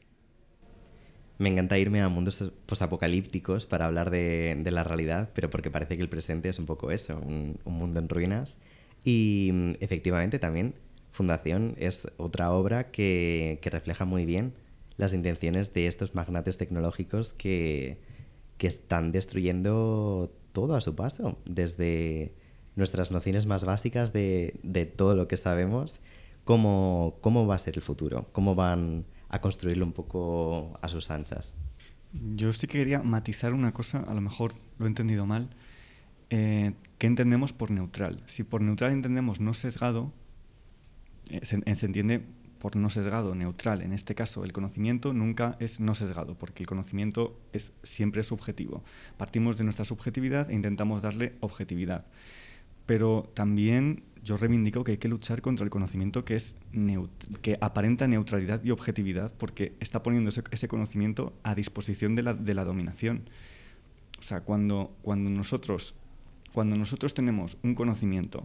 Me encanta irme a mundos posapocalípticos para hablar de, de la realidad, pero porque parece que el presente es un poco eso, un, un mundo en ruinas. Y efectivamente también Fundación es otra obra que, que refleja muy bien las intenciones de estos magnates tecnológicos que, que están destruyendo todo a su paso, desde nuestras nociones más básicas de, de todo lo que sabemos, cómo, cómo va a ser el futuro, cómo van a construirlo un poco a sus anchas. Yo sí que quería matizar una cosa, a lo mejor lo he entendido mal. Eh, ¿Qué entendemos por neutral? Si por neutral entendemos no sesgado, eh, se, se entiende por no sesgado, neutral. En este caso, el conocimiento nunca es no sesgado, porque el conocimiento es siempre subjetivo. Partimos de nuestra subjetividad e intentamos darle objetividad. Pero también yo reivindico que hay que luchar contra el conocimiento que es neut- que aparenta neutralidad y objetividad, porque está poniendo ese, ese conocimiento a disposición de la, de la dominación. O sea, cuando, cuando, nosotros, cuando nosotros tenemos un conocimiento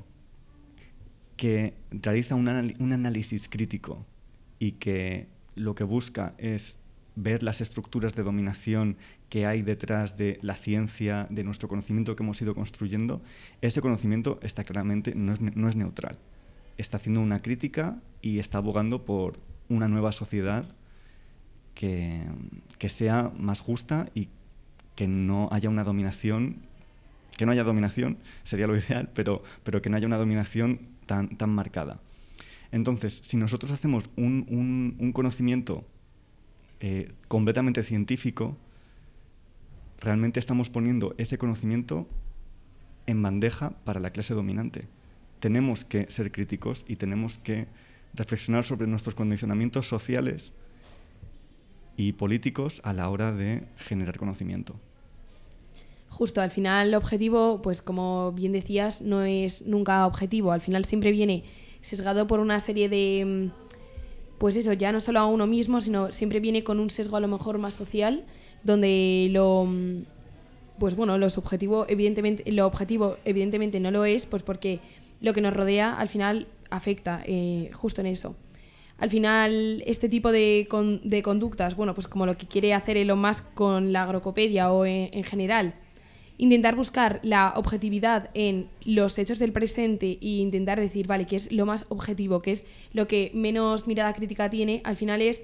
que realiza un, anal- un análisis crítico y que lo que busca es ver las estructuras de dominación que hay detrás de la ciencia, de nuestro conocimiento que hemos ido construyendo, ese conocimiento está claramente, no es, no es neutral. Está haciendo una crítica y está abogando por una nueva sociedad que, que sea más justa y que no haya una dominación, que no haya dominación, sería lo ideal, pero, pero que no haya una dominación tan, tan marcada. Entonces, si nosotros hacemos un, un, un conocimiento Eh, completamente científico, realmente estamos poniendo ese conocimiento en bandeja para la clase dominante. Tenemos que ser críticos y tenemos que reflexionar sobre nuestros condicionamientos sociales y políticos a la hora de generar conocimiento. Justo, al final el objetivo, pues como bien decías, no es nunca objetivo. Al final siempre viene sesgado por una serie de... Pues eso, ya no solo a uno mismo, sino siempre viene con un sesgo a lo mejor más social, donde lo, pues bueno, lo subjetivo evidentemente, lo objetivo evidentemente no lo es, pues porque lo que nos rodea al final afecta eh, justo en eso. Al final, este tipo de, con, de conductas, bueno, pues como lo que quiere hacer Elon Musk con la agrocopedia o en, en general, intentar buscar la objetividad en los hechos del presente e intentar decir, vale, qué es lo más objetivo, qué es lo que menos mirada crítica tiene, al final es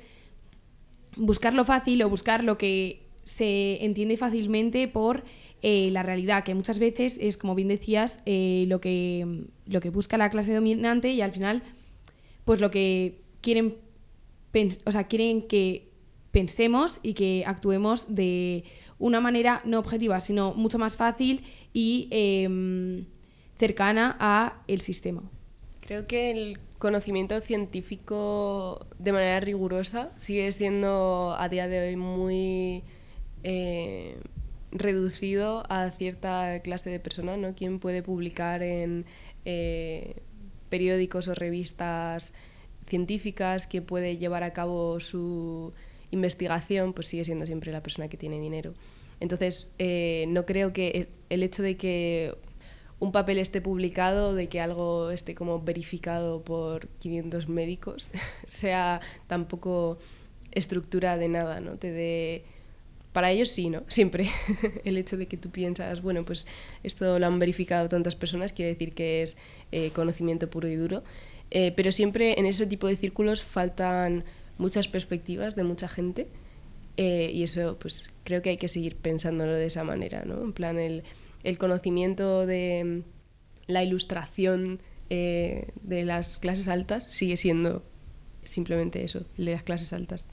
buscar lo fácil o buscar lo que se entiende fácilmente por eh, la realidad, que muchas veces es, como bien decías, eh, lo que, lo que busca la clase dominante y al final, pues lo que quieren, pens- o sea, quieren que pensemos y que actuemos de una manera no objetiva, sino mucho más fácil y eh, cercana a el sistema. Creo que el conocimiento científico de manera rigurosa sigue siendo a día de hoy muy eh, reducido a cierta clase de personas, ¿no? Quien puede publicar en eh, periódicos o revistas científicas, quien puede llevar a cabo su investigación, pues sigue siendo siempre la persona que tiene dinero. Entonces, eh, no creo que el hecho de que un papel esté publicado, de que algo esté como verificado por quinientos médicos, sea tampoco estructura de nada, ¿no? Te dé... Para ellos sí, ¿no? Siempre. El hecho de que tú piensas, bueno, pues esto lo han verificado tantas personas, quiere decir que es eh, conocimiento puro y duro. Eh, pero siempre en ese tipo de círculos faltan muchas perspectivas de mucha gente eh, y eso pues creo que hay que seguir pensándolo de esa manera, ¿no? En plan el, el conocimiento de la ilustración eh, de las clases altas sigue siendo simplemente eso, el de las clases altas.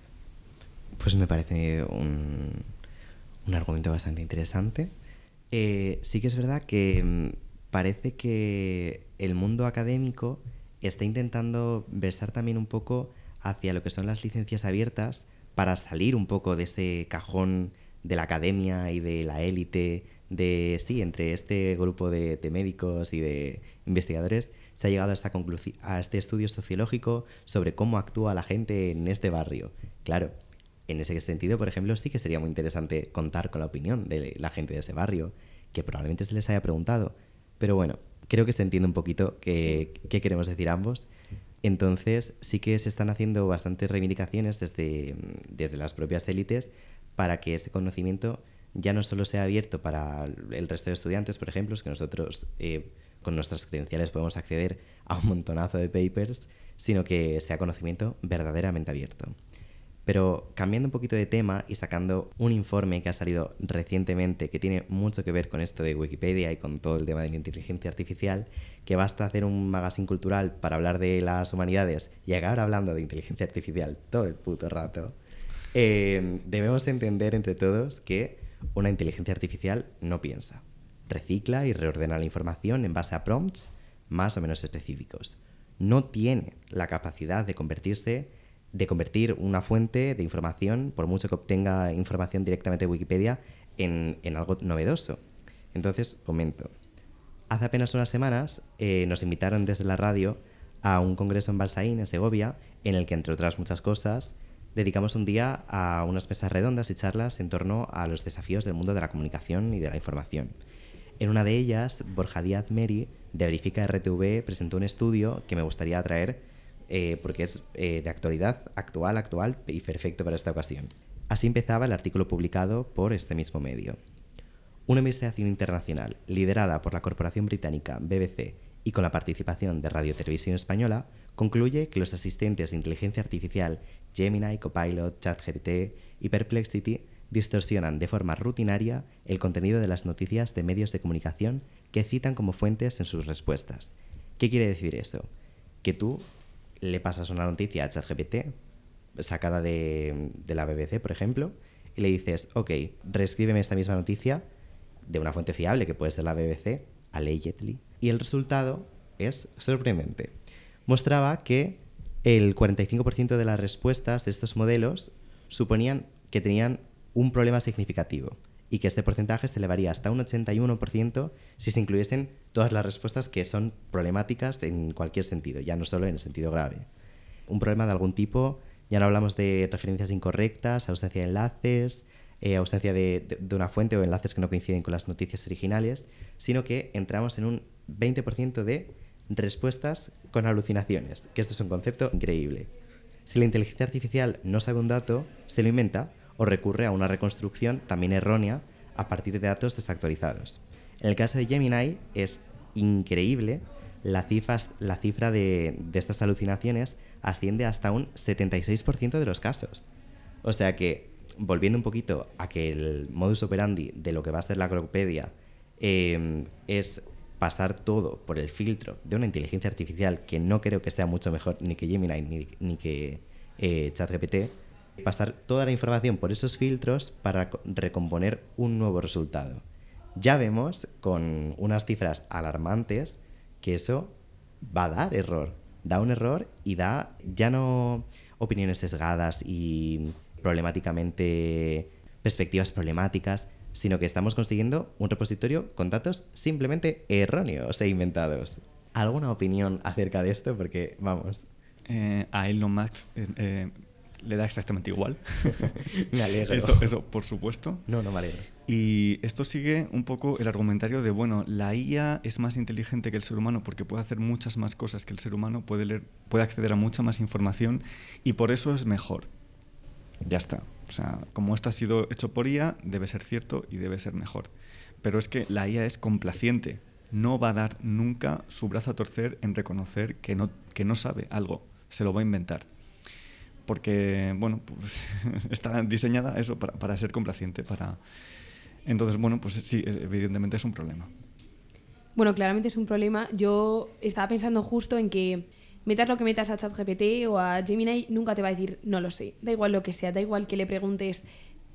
Pues me parece un, un argumento bastante interesante. Eh, sí que es verdad que parece que el mundo académico está intentando versar también un poco hacia lo que son las licencias abiertas para salir un poco de ese cajón de la academia y de la élite, de sí, entre este grupo de, de médicos y de investigadores, se ha llegado a, esta conclusi- a este estudio sociológico sobre cómo actúa la gente en este barrio. Claro, en ese sentido, por ejemplo, sí que sería muy interesante contar con la opinión de la gente de ese barrio, que probablemente se les haya preguntado. Pero bueno, creo que se entiende un poquito qué, sí. qué queremos decir ambos. Entonces sí que se están haciendo bastantes reivindicaciones desde, desde las propias élites para que este conocimiento ya no solo sea abierto para el resto de estudiantes, por ejemplo, es que nosotros eh, con nuestras credenciales podemos acceder a un montonazo de papers, sino que sea conocimiento verdaderamente abierto. Pero cambiando un poquito de tema y sacando un informe que ha salido recientemente que tiene mucho que ver con esto de Wikipedia y con todo el tema de la inteligencia artificial, que basta hacer un magazine cultural para hablar de las humanidades y acabar hablando de inteligencia artificial todo el puto rato, eh, debemos entender entre todos que una inteligencia artificial no piensa. Recicla y reordena la información en base a prompts más o menos específicos. No tiene la capacidad de convertirse de convertir una fuente de información, por mucho que obtenga información directamente de Wikipedia, en, en algo novedoso. Entonces, comento. Hace apenas unas semanas eh, nos invitaron desde la radio a un congreso en Balsaín, en Segovia, en el que, entre otras muchas cosas, dedicamos un día a unas mesas redondas y charlas en torno a los desafíos del mundo de la comunicación y de la información. En una de ellas, Borja Díaz Meri, de Verifica R T V, presentó un estudio que me gustaría traer Eh, porque es eh, de actualidad, actual, actual y perfecto para esta ocasión. Así empezaba el artículo publicado por este mismo medio. Una investigación internacional liderada por la corporación británica B B C y con la participación de Radio Televisión Española concluye que los asistentes de inteligencia artificial Gemini, Copilot, ChatGPT y Perplexity distorsionan de forma rutinaria el contenido de las noticias de medios de comunicación que citan como fuentes en sus respuestas. ¿Qué quiere decir eso? Que tú le pasas una noticia a ChatGPT sacada de, de la B B C, por ejemplo, y le dices, ok, reescríbeme esta misma noticia de una fuente fiable, que puede ser la B B C, allegedly, y el resultado es sorprendente. Mostraba que el cuarenta y cinco por ciento de las respuestas de estos modelos suponían que tenían un problema significativo y que este porcentaje se elevaría hasta un ochenta y uno por ciento si se incluyesen todas las respuestas que son problemáticas en cualquier sentido, ya no solo en el sentido grave. Un problema de algún tipo, ya no hablamos de referencias incorrectas, ausencia de enlaces, eh, ausencia de, de, de una fuente o enlaces que no coinciden con las noticias originales, sino que entramos en un veinte por ciento de respuestas con alucinaciones, que esto es un concepto increíble. Si la inteligencia artificial no sabe un dato, se lo inventa o recurre a una reconstrucción también errónea a partir de datos desactualizados. En el caso de Gemini es increíble, la cifra, la cifra de, de estas alucinaciones asciende hasta un setenta y seis por ciento de los casos. O sea que, volviendo un poquito a que el modus operandi de lo que va a ser la Wikipedia eh, es pasar todo por el filtro de una inteligencia artificial que no creo que sea mucho mejor ni que Gemini ni, ni que eh, ChatGPT, pasar toda la información por esos filtros para recomponer un nuevo resultado. Ya vemos con unas cifras alarmantes que eso va a dar error. Da un error y da ya no opiniones sesgadas y problemáticamente perspectivas problemáticas, sino que estamos consiguiendo un repositorio con datos simplemente erróneos e inventados. ¿Alguna opinión acerca de esto? Porque, vamos... Eh, a Elon Musk eh, eh, le da exactamente igual. Me alegro. Eso, eso, por supuesto. No, no me alegro. Y esto sigue un poco el argumentario de, bueno, la I A es más inteligente que el ser humano porque puede hacer muchas más cosas que el ser humano, puede leer, puede acceder a mucha más información y por eso es mejor. Ya está. O sea, como esto ha sido hecho por I A, debe ser cierto y debe ser mejor. Pero es que la I A es complaciente. No va a dar nunca su brazo a torcer en reconocer que no, que no sabe algo. Se lo va a inventar. Porque, bueno, pues está diseñada eso para, para ser complaciente. Para... Entonces, bueno, pues sí, evidentemente es un problema. Bueno, claramente es un problema. Yo estaba pensando justo en que metas lo que metas a ChatGPT o a Gemini, nunca te va a decir no lo sé. Da igual lo que sea, da igual que le preguntes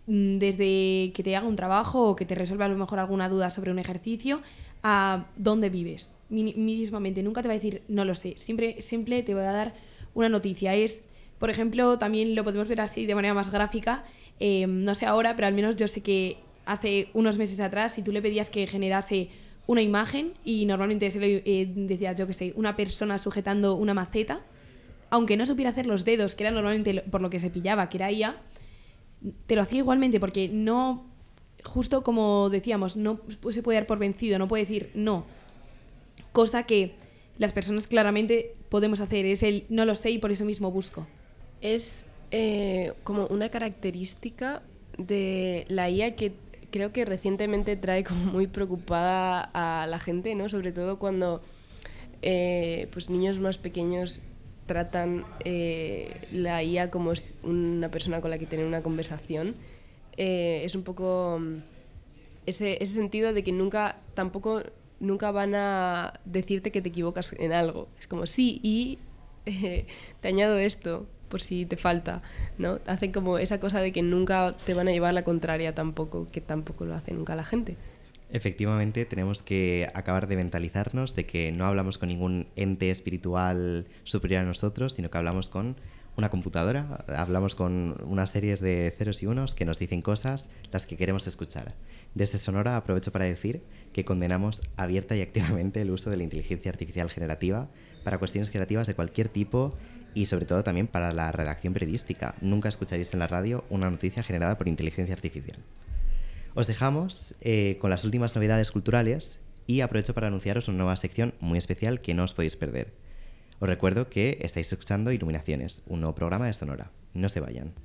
desde que te haga un trabajo o que te resuelva a lo mejor alguna duda sobre un ejercicio, a dónde vives. Mismamente, nunca te va a decir, no lo sé. Siempre, siempre te va a dar una noticia. Es, por ejemplo, también lo podemos ver así de manera más gráfica. Eh, no sé ahora, pero al menos yo sé que hace unos meses atrás, si tú le pedías que generase una imagen y normalmente se lo eh, decías, yo que sé, una persona sujetando una maceta, aunque no supiera hacer los dedos, que era normalmente por lo que se pillaba, que era I A, te lo hacía igualmente porque no, justo como decíamos, no se puede dar por vencido, no puede decir no. Cosa que las personas claramente podemos hacer, es el no lo sé y por eso mismo busco. Es eh, como una característica de la I A que creo que recientemente trae como muy preocupada a la gente, ¿no? Sobre todo cuando eh, pues niños más pequeños tratan eh, la I A como una persona con la que tienen una conversación. Eh, es un poco ese, ese sentido de que nunca, tampoco, nunca van a decirte que te equivocas en algo. Es como, sí, y eh, te añado esto por si te falta, ¿no? Hacen como esa cosa de que nunca te van a llevar la contraria tampoco, que tampoco lo hace nunca la gente. Efectivamente, tenemos que acabar de mentalizarnos de que no hablamos con ningún ente espiritual superior a nosotros, sino que hablamos con una computadora, hablamos con unas series de ceros y unos que nos dicen cosas las que queremos escuchar. Desde Sonora aprovecho para decir que condenamos abierta y activamente el uso de la inteligencia artificial generativa para cuestiones creativas de cualquier tipo y sobre todo también para la redacción periodística. Nunca escucharéis en la radio una noticia generada por inteligencia artificial. Os dejamos eh, con las últimas novedades culturales y aprovecho para anunciaros una nueva sección muy especial que no os podéis perder. Os recuerdo que estáis escuchando Iluminaciones, un nuevo programa de Sonora. No se vayan.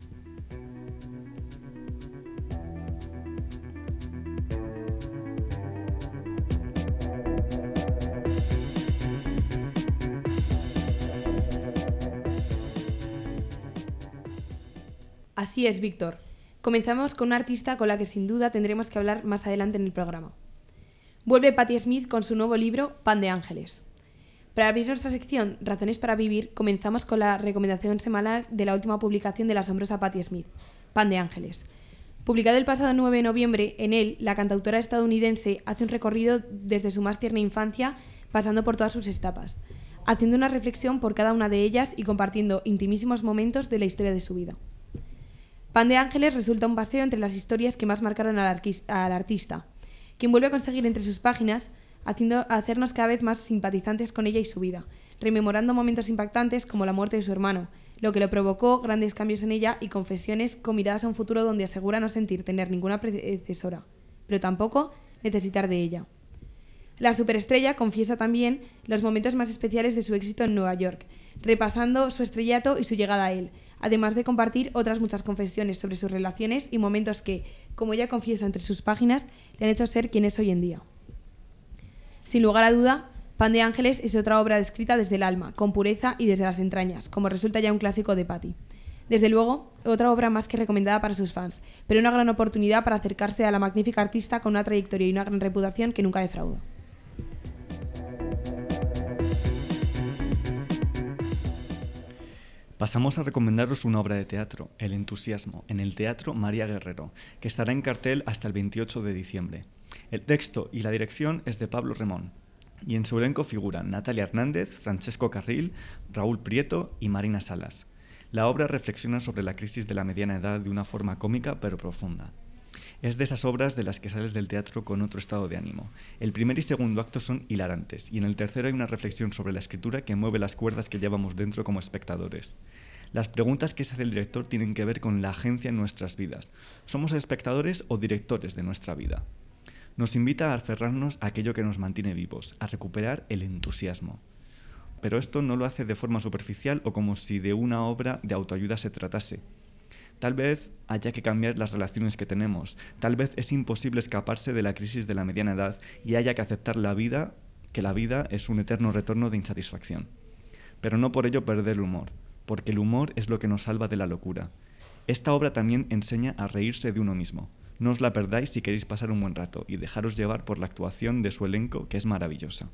Así es, Víctor. Comenzamos con una artista con la que sin duda tendremos que hablar más adelante en el programa. Vuelve Patti Smith con su nuevo libro Pan de Ángeles. Para abrir nuestra sección Razones para Vivir, comenzamos con la recomendación semanal de la última publicación de la asombrosa Patti Smith, Pan de Ángeles. Publicado el pasado nueve de noviembre, en él, la cantautora estadounidense hace un recorrido desde su más tierna infancia, pasando por todas sus etapas, haciendo una reflexión por cada una de ellas y compartiendo intimísimos momentos de la historia de su vida. Pan de Ángeles resulta un paseo entre las historias que más marcaron al, al artista, quien vuelve a conseguir entre sus páginas haciendo hacernos cada vez más simpatizantes con ella y su vida, rememorando momentos impactantes como la muerte de su hermano, lo que le provocó grandes cambios en ella y confesiones con miradas a un futuro donde asegura no sentir tener ninguna predecesora, pero tampoco necesitar de ella. La superestrella confiesa también los momentos más especiales de su éxito en Nueva York, repasando su estrellato y su llegada a él, además de compartir otras muchas confesiones sobre sus relaciones y momentos que, como ella confiesa entre sus páginas, le han hecho ser quien es hoy en día. Sin lugar a duda, Pan de Ángeles es otra obra escrita desde el alma, con pureza y desde las entrañas, como resulta ya un clásico de Patti. Desde luego, otra obra más que recomendada para sus fans, pero una gran oportunidad para acercarse a la magnífica artista con una trayectoria y una gran reputación que nunca defrauda. Pasamos a recomendaros una obra de teatro, El entusiasmo, en el Teatro María Guerrero, que estará en cartel hasta el veintiocho de diciembre. El texto y la dirección es de Pablo Remón, y en su elenco figuran Natalia Hernández, Francesco Carril, Raúl Prieto y Marina Salas. La obra reflexiona sobre la crisis de la mediana edad de una forma cómica pero profunda. Es de esas obras de las que sales del teatro con otro estado de ánimo. El primer y segundo acto son hilarantes, y en el tercero hay una reflexión sobre la escritura que mueve las cuerdas que llevamos dentro como espectadores. Las preguntas que se hace el director tienen que ver con la agencia en nuestras vidas. ¿Somos espectadores o directores de nuestra vida? Nos invita a aferrarnos a aquello que nos mantiene vivos, a recuperar el entusiasmo. Pero esto no lo hace de forma superficial o como si de una obra de autoayuda se tratase. Tal vez haya que cambiar las relaciones que tenemos, tal vez es imposible escaparse de la crisis de la mediana edad y haya que aceptar la vida, que la vida es un eterno retorno de insatisfacción. Pero no por ello perder el humor, porque el humor es lo que nos salva de la locura. Esta obra también enseña a reírse de uno mismo. No os la perdáis si queréis pasar un buen rato y dejaros llevar por la actuación de su elenco, que es maravillosa.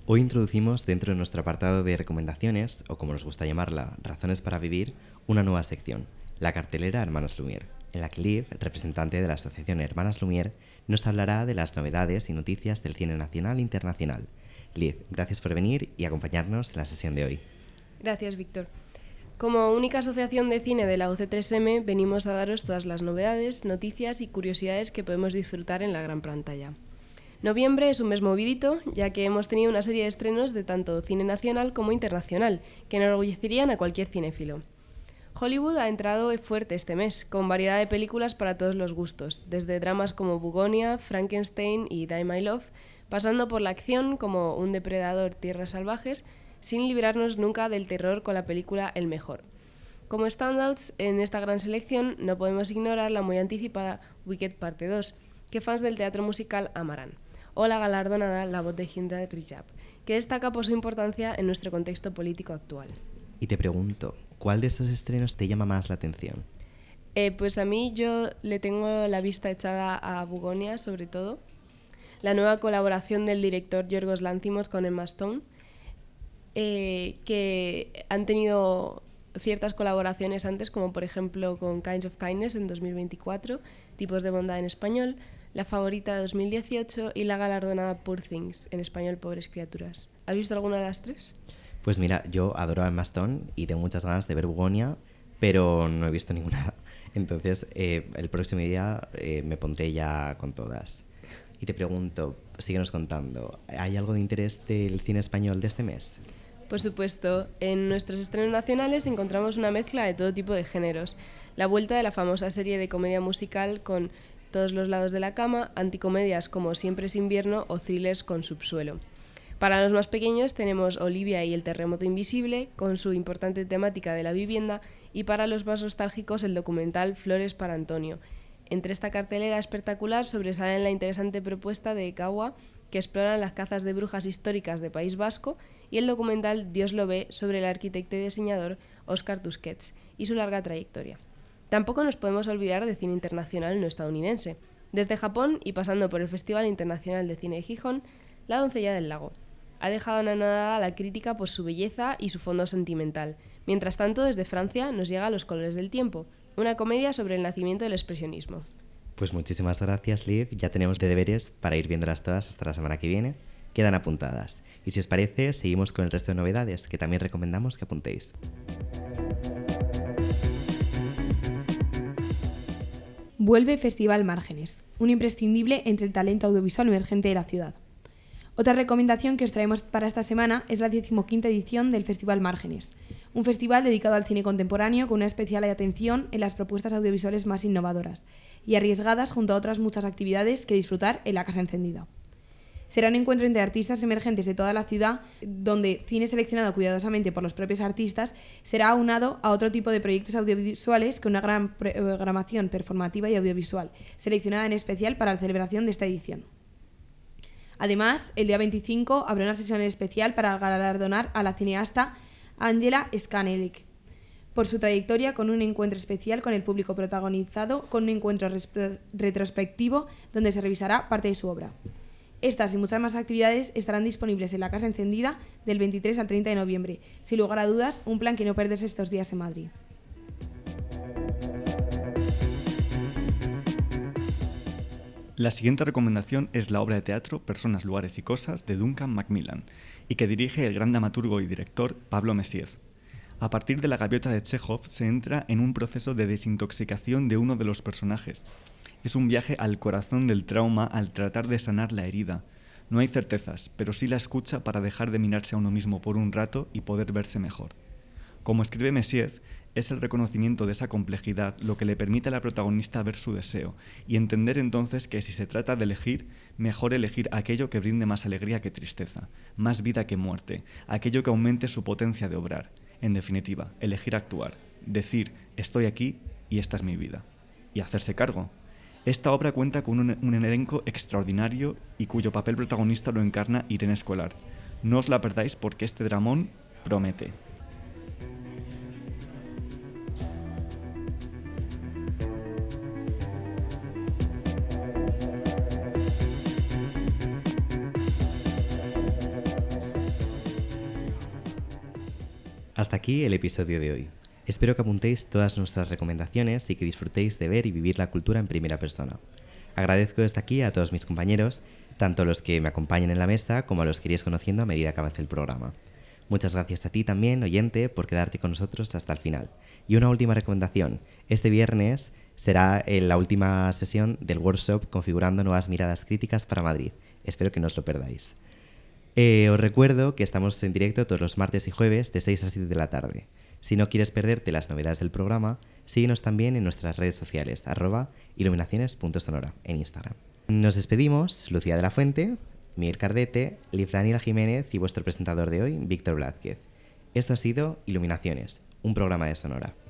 Hoy introducimos dentro de nuestro apartado de recomendaciones, o como nos gusta llamarla, razones para vivir, una nueva sección, la cartelera Hermanas Lumière, en la que Liv, representante de la asociación Hermanas Lumière, nos hablará de las novedades y noticias del cine nacional e internacional. Liv, gracias por venir y acompañarnos en la sesión de hoy. Gracias, Víctor. Como única asociación de cine de la U C tres M, venimos a daros todas las novedades, noticias y curiosidades que podemos disfrutar en la gran pantalla. Noviembre es un mes movidito, ya que hemos tenido una serie de estrenos de tanto cine nacional como internacional, que enorgullecerían a cualquier cinéfilo. Hollywood ha entrado fuerte este mes, con variedad de películas para todos los gustos, desde dramas como Bugonia, Frankenstein y Die My Love, pasando por la acción como Un depredador, Tierras salvajes, sin librarnos nunca del terror con la película El mejor. Como standouts en esta gran selección, no podemos ignorar la muy anticipada Wicked parte dos, que fans del teatro musical amarán, o la galardonada La voz de Hinda Rajab, que destaca por su importancia en nuestro contexto político actual. Y te pregunto, ¿cuál de estos estrenos te llama más la atención? Eh, pues a mí yo le tengo la vista echada a Bugonia, sobre todo. La nueva colaboración del director Yorgos Lanthimos con Emma Stone, eh, que han tenido ciertas colaboraciones antes, como por ejemplo con Kinds of Kindness en dos mil veinticuatro, Tipos de bondad en español, La favorita de dos mil dieciocho y la galardonada Poor Things, en español Pobres criaturas. ¿Has visto alguna de las tres? Pues mira, yo adoro a Emma Stone y tengo muchas ganas de ver Bugonia, pero no he visto ninguna. Entonces, eh, el próximo día eh, me pondré ya con todas. Y te pregunto, síguenos contando, ¿hay algo de interés del cine español de este mes? Por supuesto, en nuestros estrenos nacionales encontramos una mezcla de todo tipo de géneros. La vuelta de la famosa serie de comedia musical con Todos los lados de la cama, anticomedias como Siempre es invierno o thrillers con Subsuelo. Para los más pequeños tenemos Olivia y el terremoto invisible, con su importante temática de la vivienda, y para los más nostálgicos el documental Flores para Antonio. Entre esta cartelera espectacular sobresalen la interesante propuesta de Ekawa, que explora las cazas de brujas históricas de País Vasco, y el documental Dios lo ve sobre el arquitecto y diseñador Óscar Tusquets y su larga trayectoria. Tampoco nos podemos olvidar de cine internacional no estadounidense. Desde Japón y pasando por el Festival Internacional de Cine de Gijón, La doncella del lago ha dejado anonadada a la crítica por su belleza y su fondo sentimental. Mientras tanto, desde Francia nos llega Los colores del tiempo, una comedia sobre el nacimiento del expresionismo. Pues muchísimas gracias, Liv. Ya tenemos de deberes para ir viéndolas todas hasta la semana que viene. Quedan apuntadas. Y si os parece, seguimos con el resto de novedades, que también recomendamos que apuntéis. Vuelve Festival Márgenes, un imprescindible entre el talento audiovisual emergente de la ciudad. Otra recomendación que os traemos para esta semana es la decimoquinta edición del Festival Márgenes, un festival dedicado al cine contemporáneo con una especial atención en las propuestas audiovisuales más innovadoras y arriesgadas junto a otras muchas actividades que disfrutar en la Casa Encendida. Será un encuentro entre artistas emergentes de toda la ciudad, donde cine seleccionado cuidadosamente por los propios artistas será aunado a otro tipo de proyectos audiovisuales con una gran programación performativa y audiovisual, seleccionada en especial para la celebración de esta edición. Además, el día veinticinco habrá una sesión especial para galardonar a la cineasta Angela Scanelic por su trayectoria, con un encuentro especial con el público protagonizado con un encuentro retrospectivo donde se revisará parte de su obra. Estas y muchas más actividades estarán disponibles en la Casa Encendida del veintitrés al treinta de noviembre. Sin lugar a dudas, un plan que no perderse estos días en Madrid. La siguiente recomendación es la obra de teatro Personas, lugares y cosas de Duncan Macmillan, y que dirige el gran dramaturgo y director Pablo Messiez. A partir de La gaviota de Chekhov se entra en un proceso de desintoxicación de uno de los personajes. Es un viaje al corazón del trauma al tratar de sanar la herida. No hay certezas, pero sí la escucha para dejar de mirarse a uno mismo por un rato y poder verse mejor. Como escribe Messiez, es el reconocimiento de esa complejidad lo que le permite a la protagonista ver su deseo y entender entonces que si se trata de elegir, mejor elegir aquello que brinde más alegría que tristeza, más vida que muerte, aquello que aumente su potencia de obrar. En definitiva, elegir actuar, decir estoy aquí y esta es mi vida, y hacerse cargo. Esta obra cuenta con un, un elenco extraordinario y cuyo papel protagonista lo encarna Irene Escolar. No os la perdáis porque este dramón promete. Hasta aquí el episodio de hoy. Espero que apuntéis todas nuestras recomendaciones y que disfrutéis de ver y vivir la cultura en primera persona. Agradezco desde aquí a todos mis compañeros, tanto a los que me acompañan en la mesa como a los que iréis conociendo a medida que avance el programa. Muchas gracias a ti también, oyente, por quedarte con nosotros hasta el final. Y una última recomendación. Este viernes será la última sesión del workshop Configurando nuevas miradas críticas para Madrid. Espero que no os lo perdáis. Eh, os recuerdo que estamos en directo todos los martes y jueves de seis a siete de la tarde. Si no quieres perderte las novedades del programa, síguenos también en nuestras redes sociales, arroba iluminaciones punto sonora en Instagram. Nos despedimos, Lucía de la Fuente, Miguel Cardete, Liv Daniela Jiménez y vuestro presentador de hoy, Víctor Blázquez. Esto ha sido Iluminaciones, un programa de Sonora.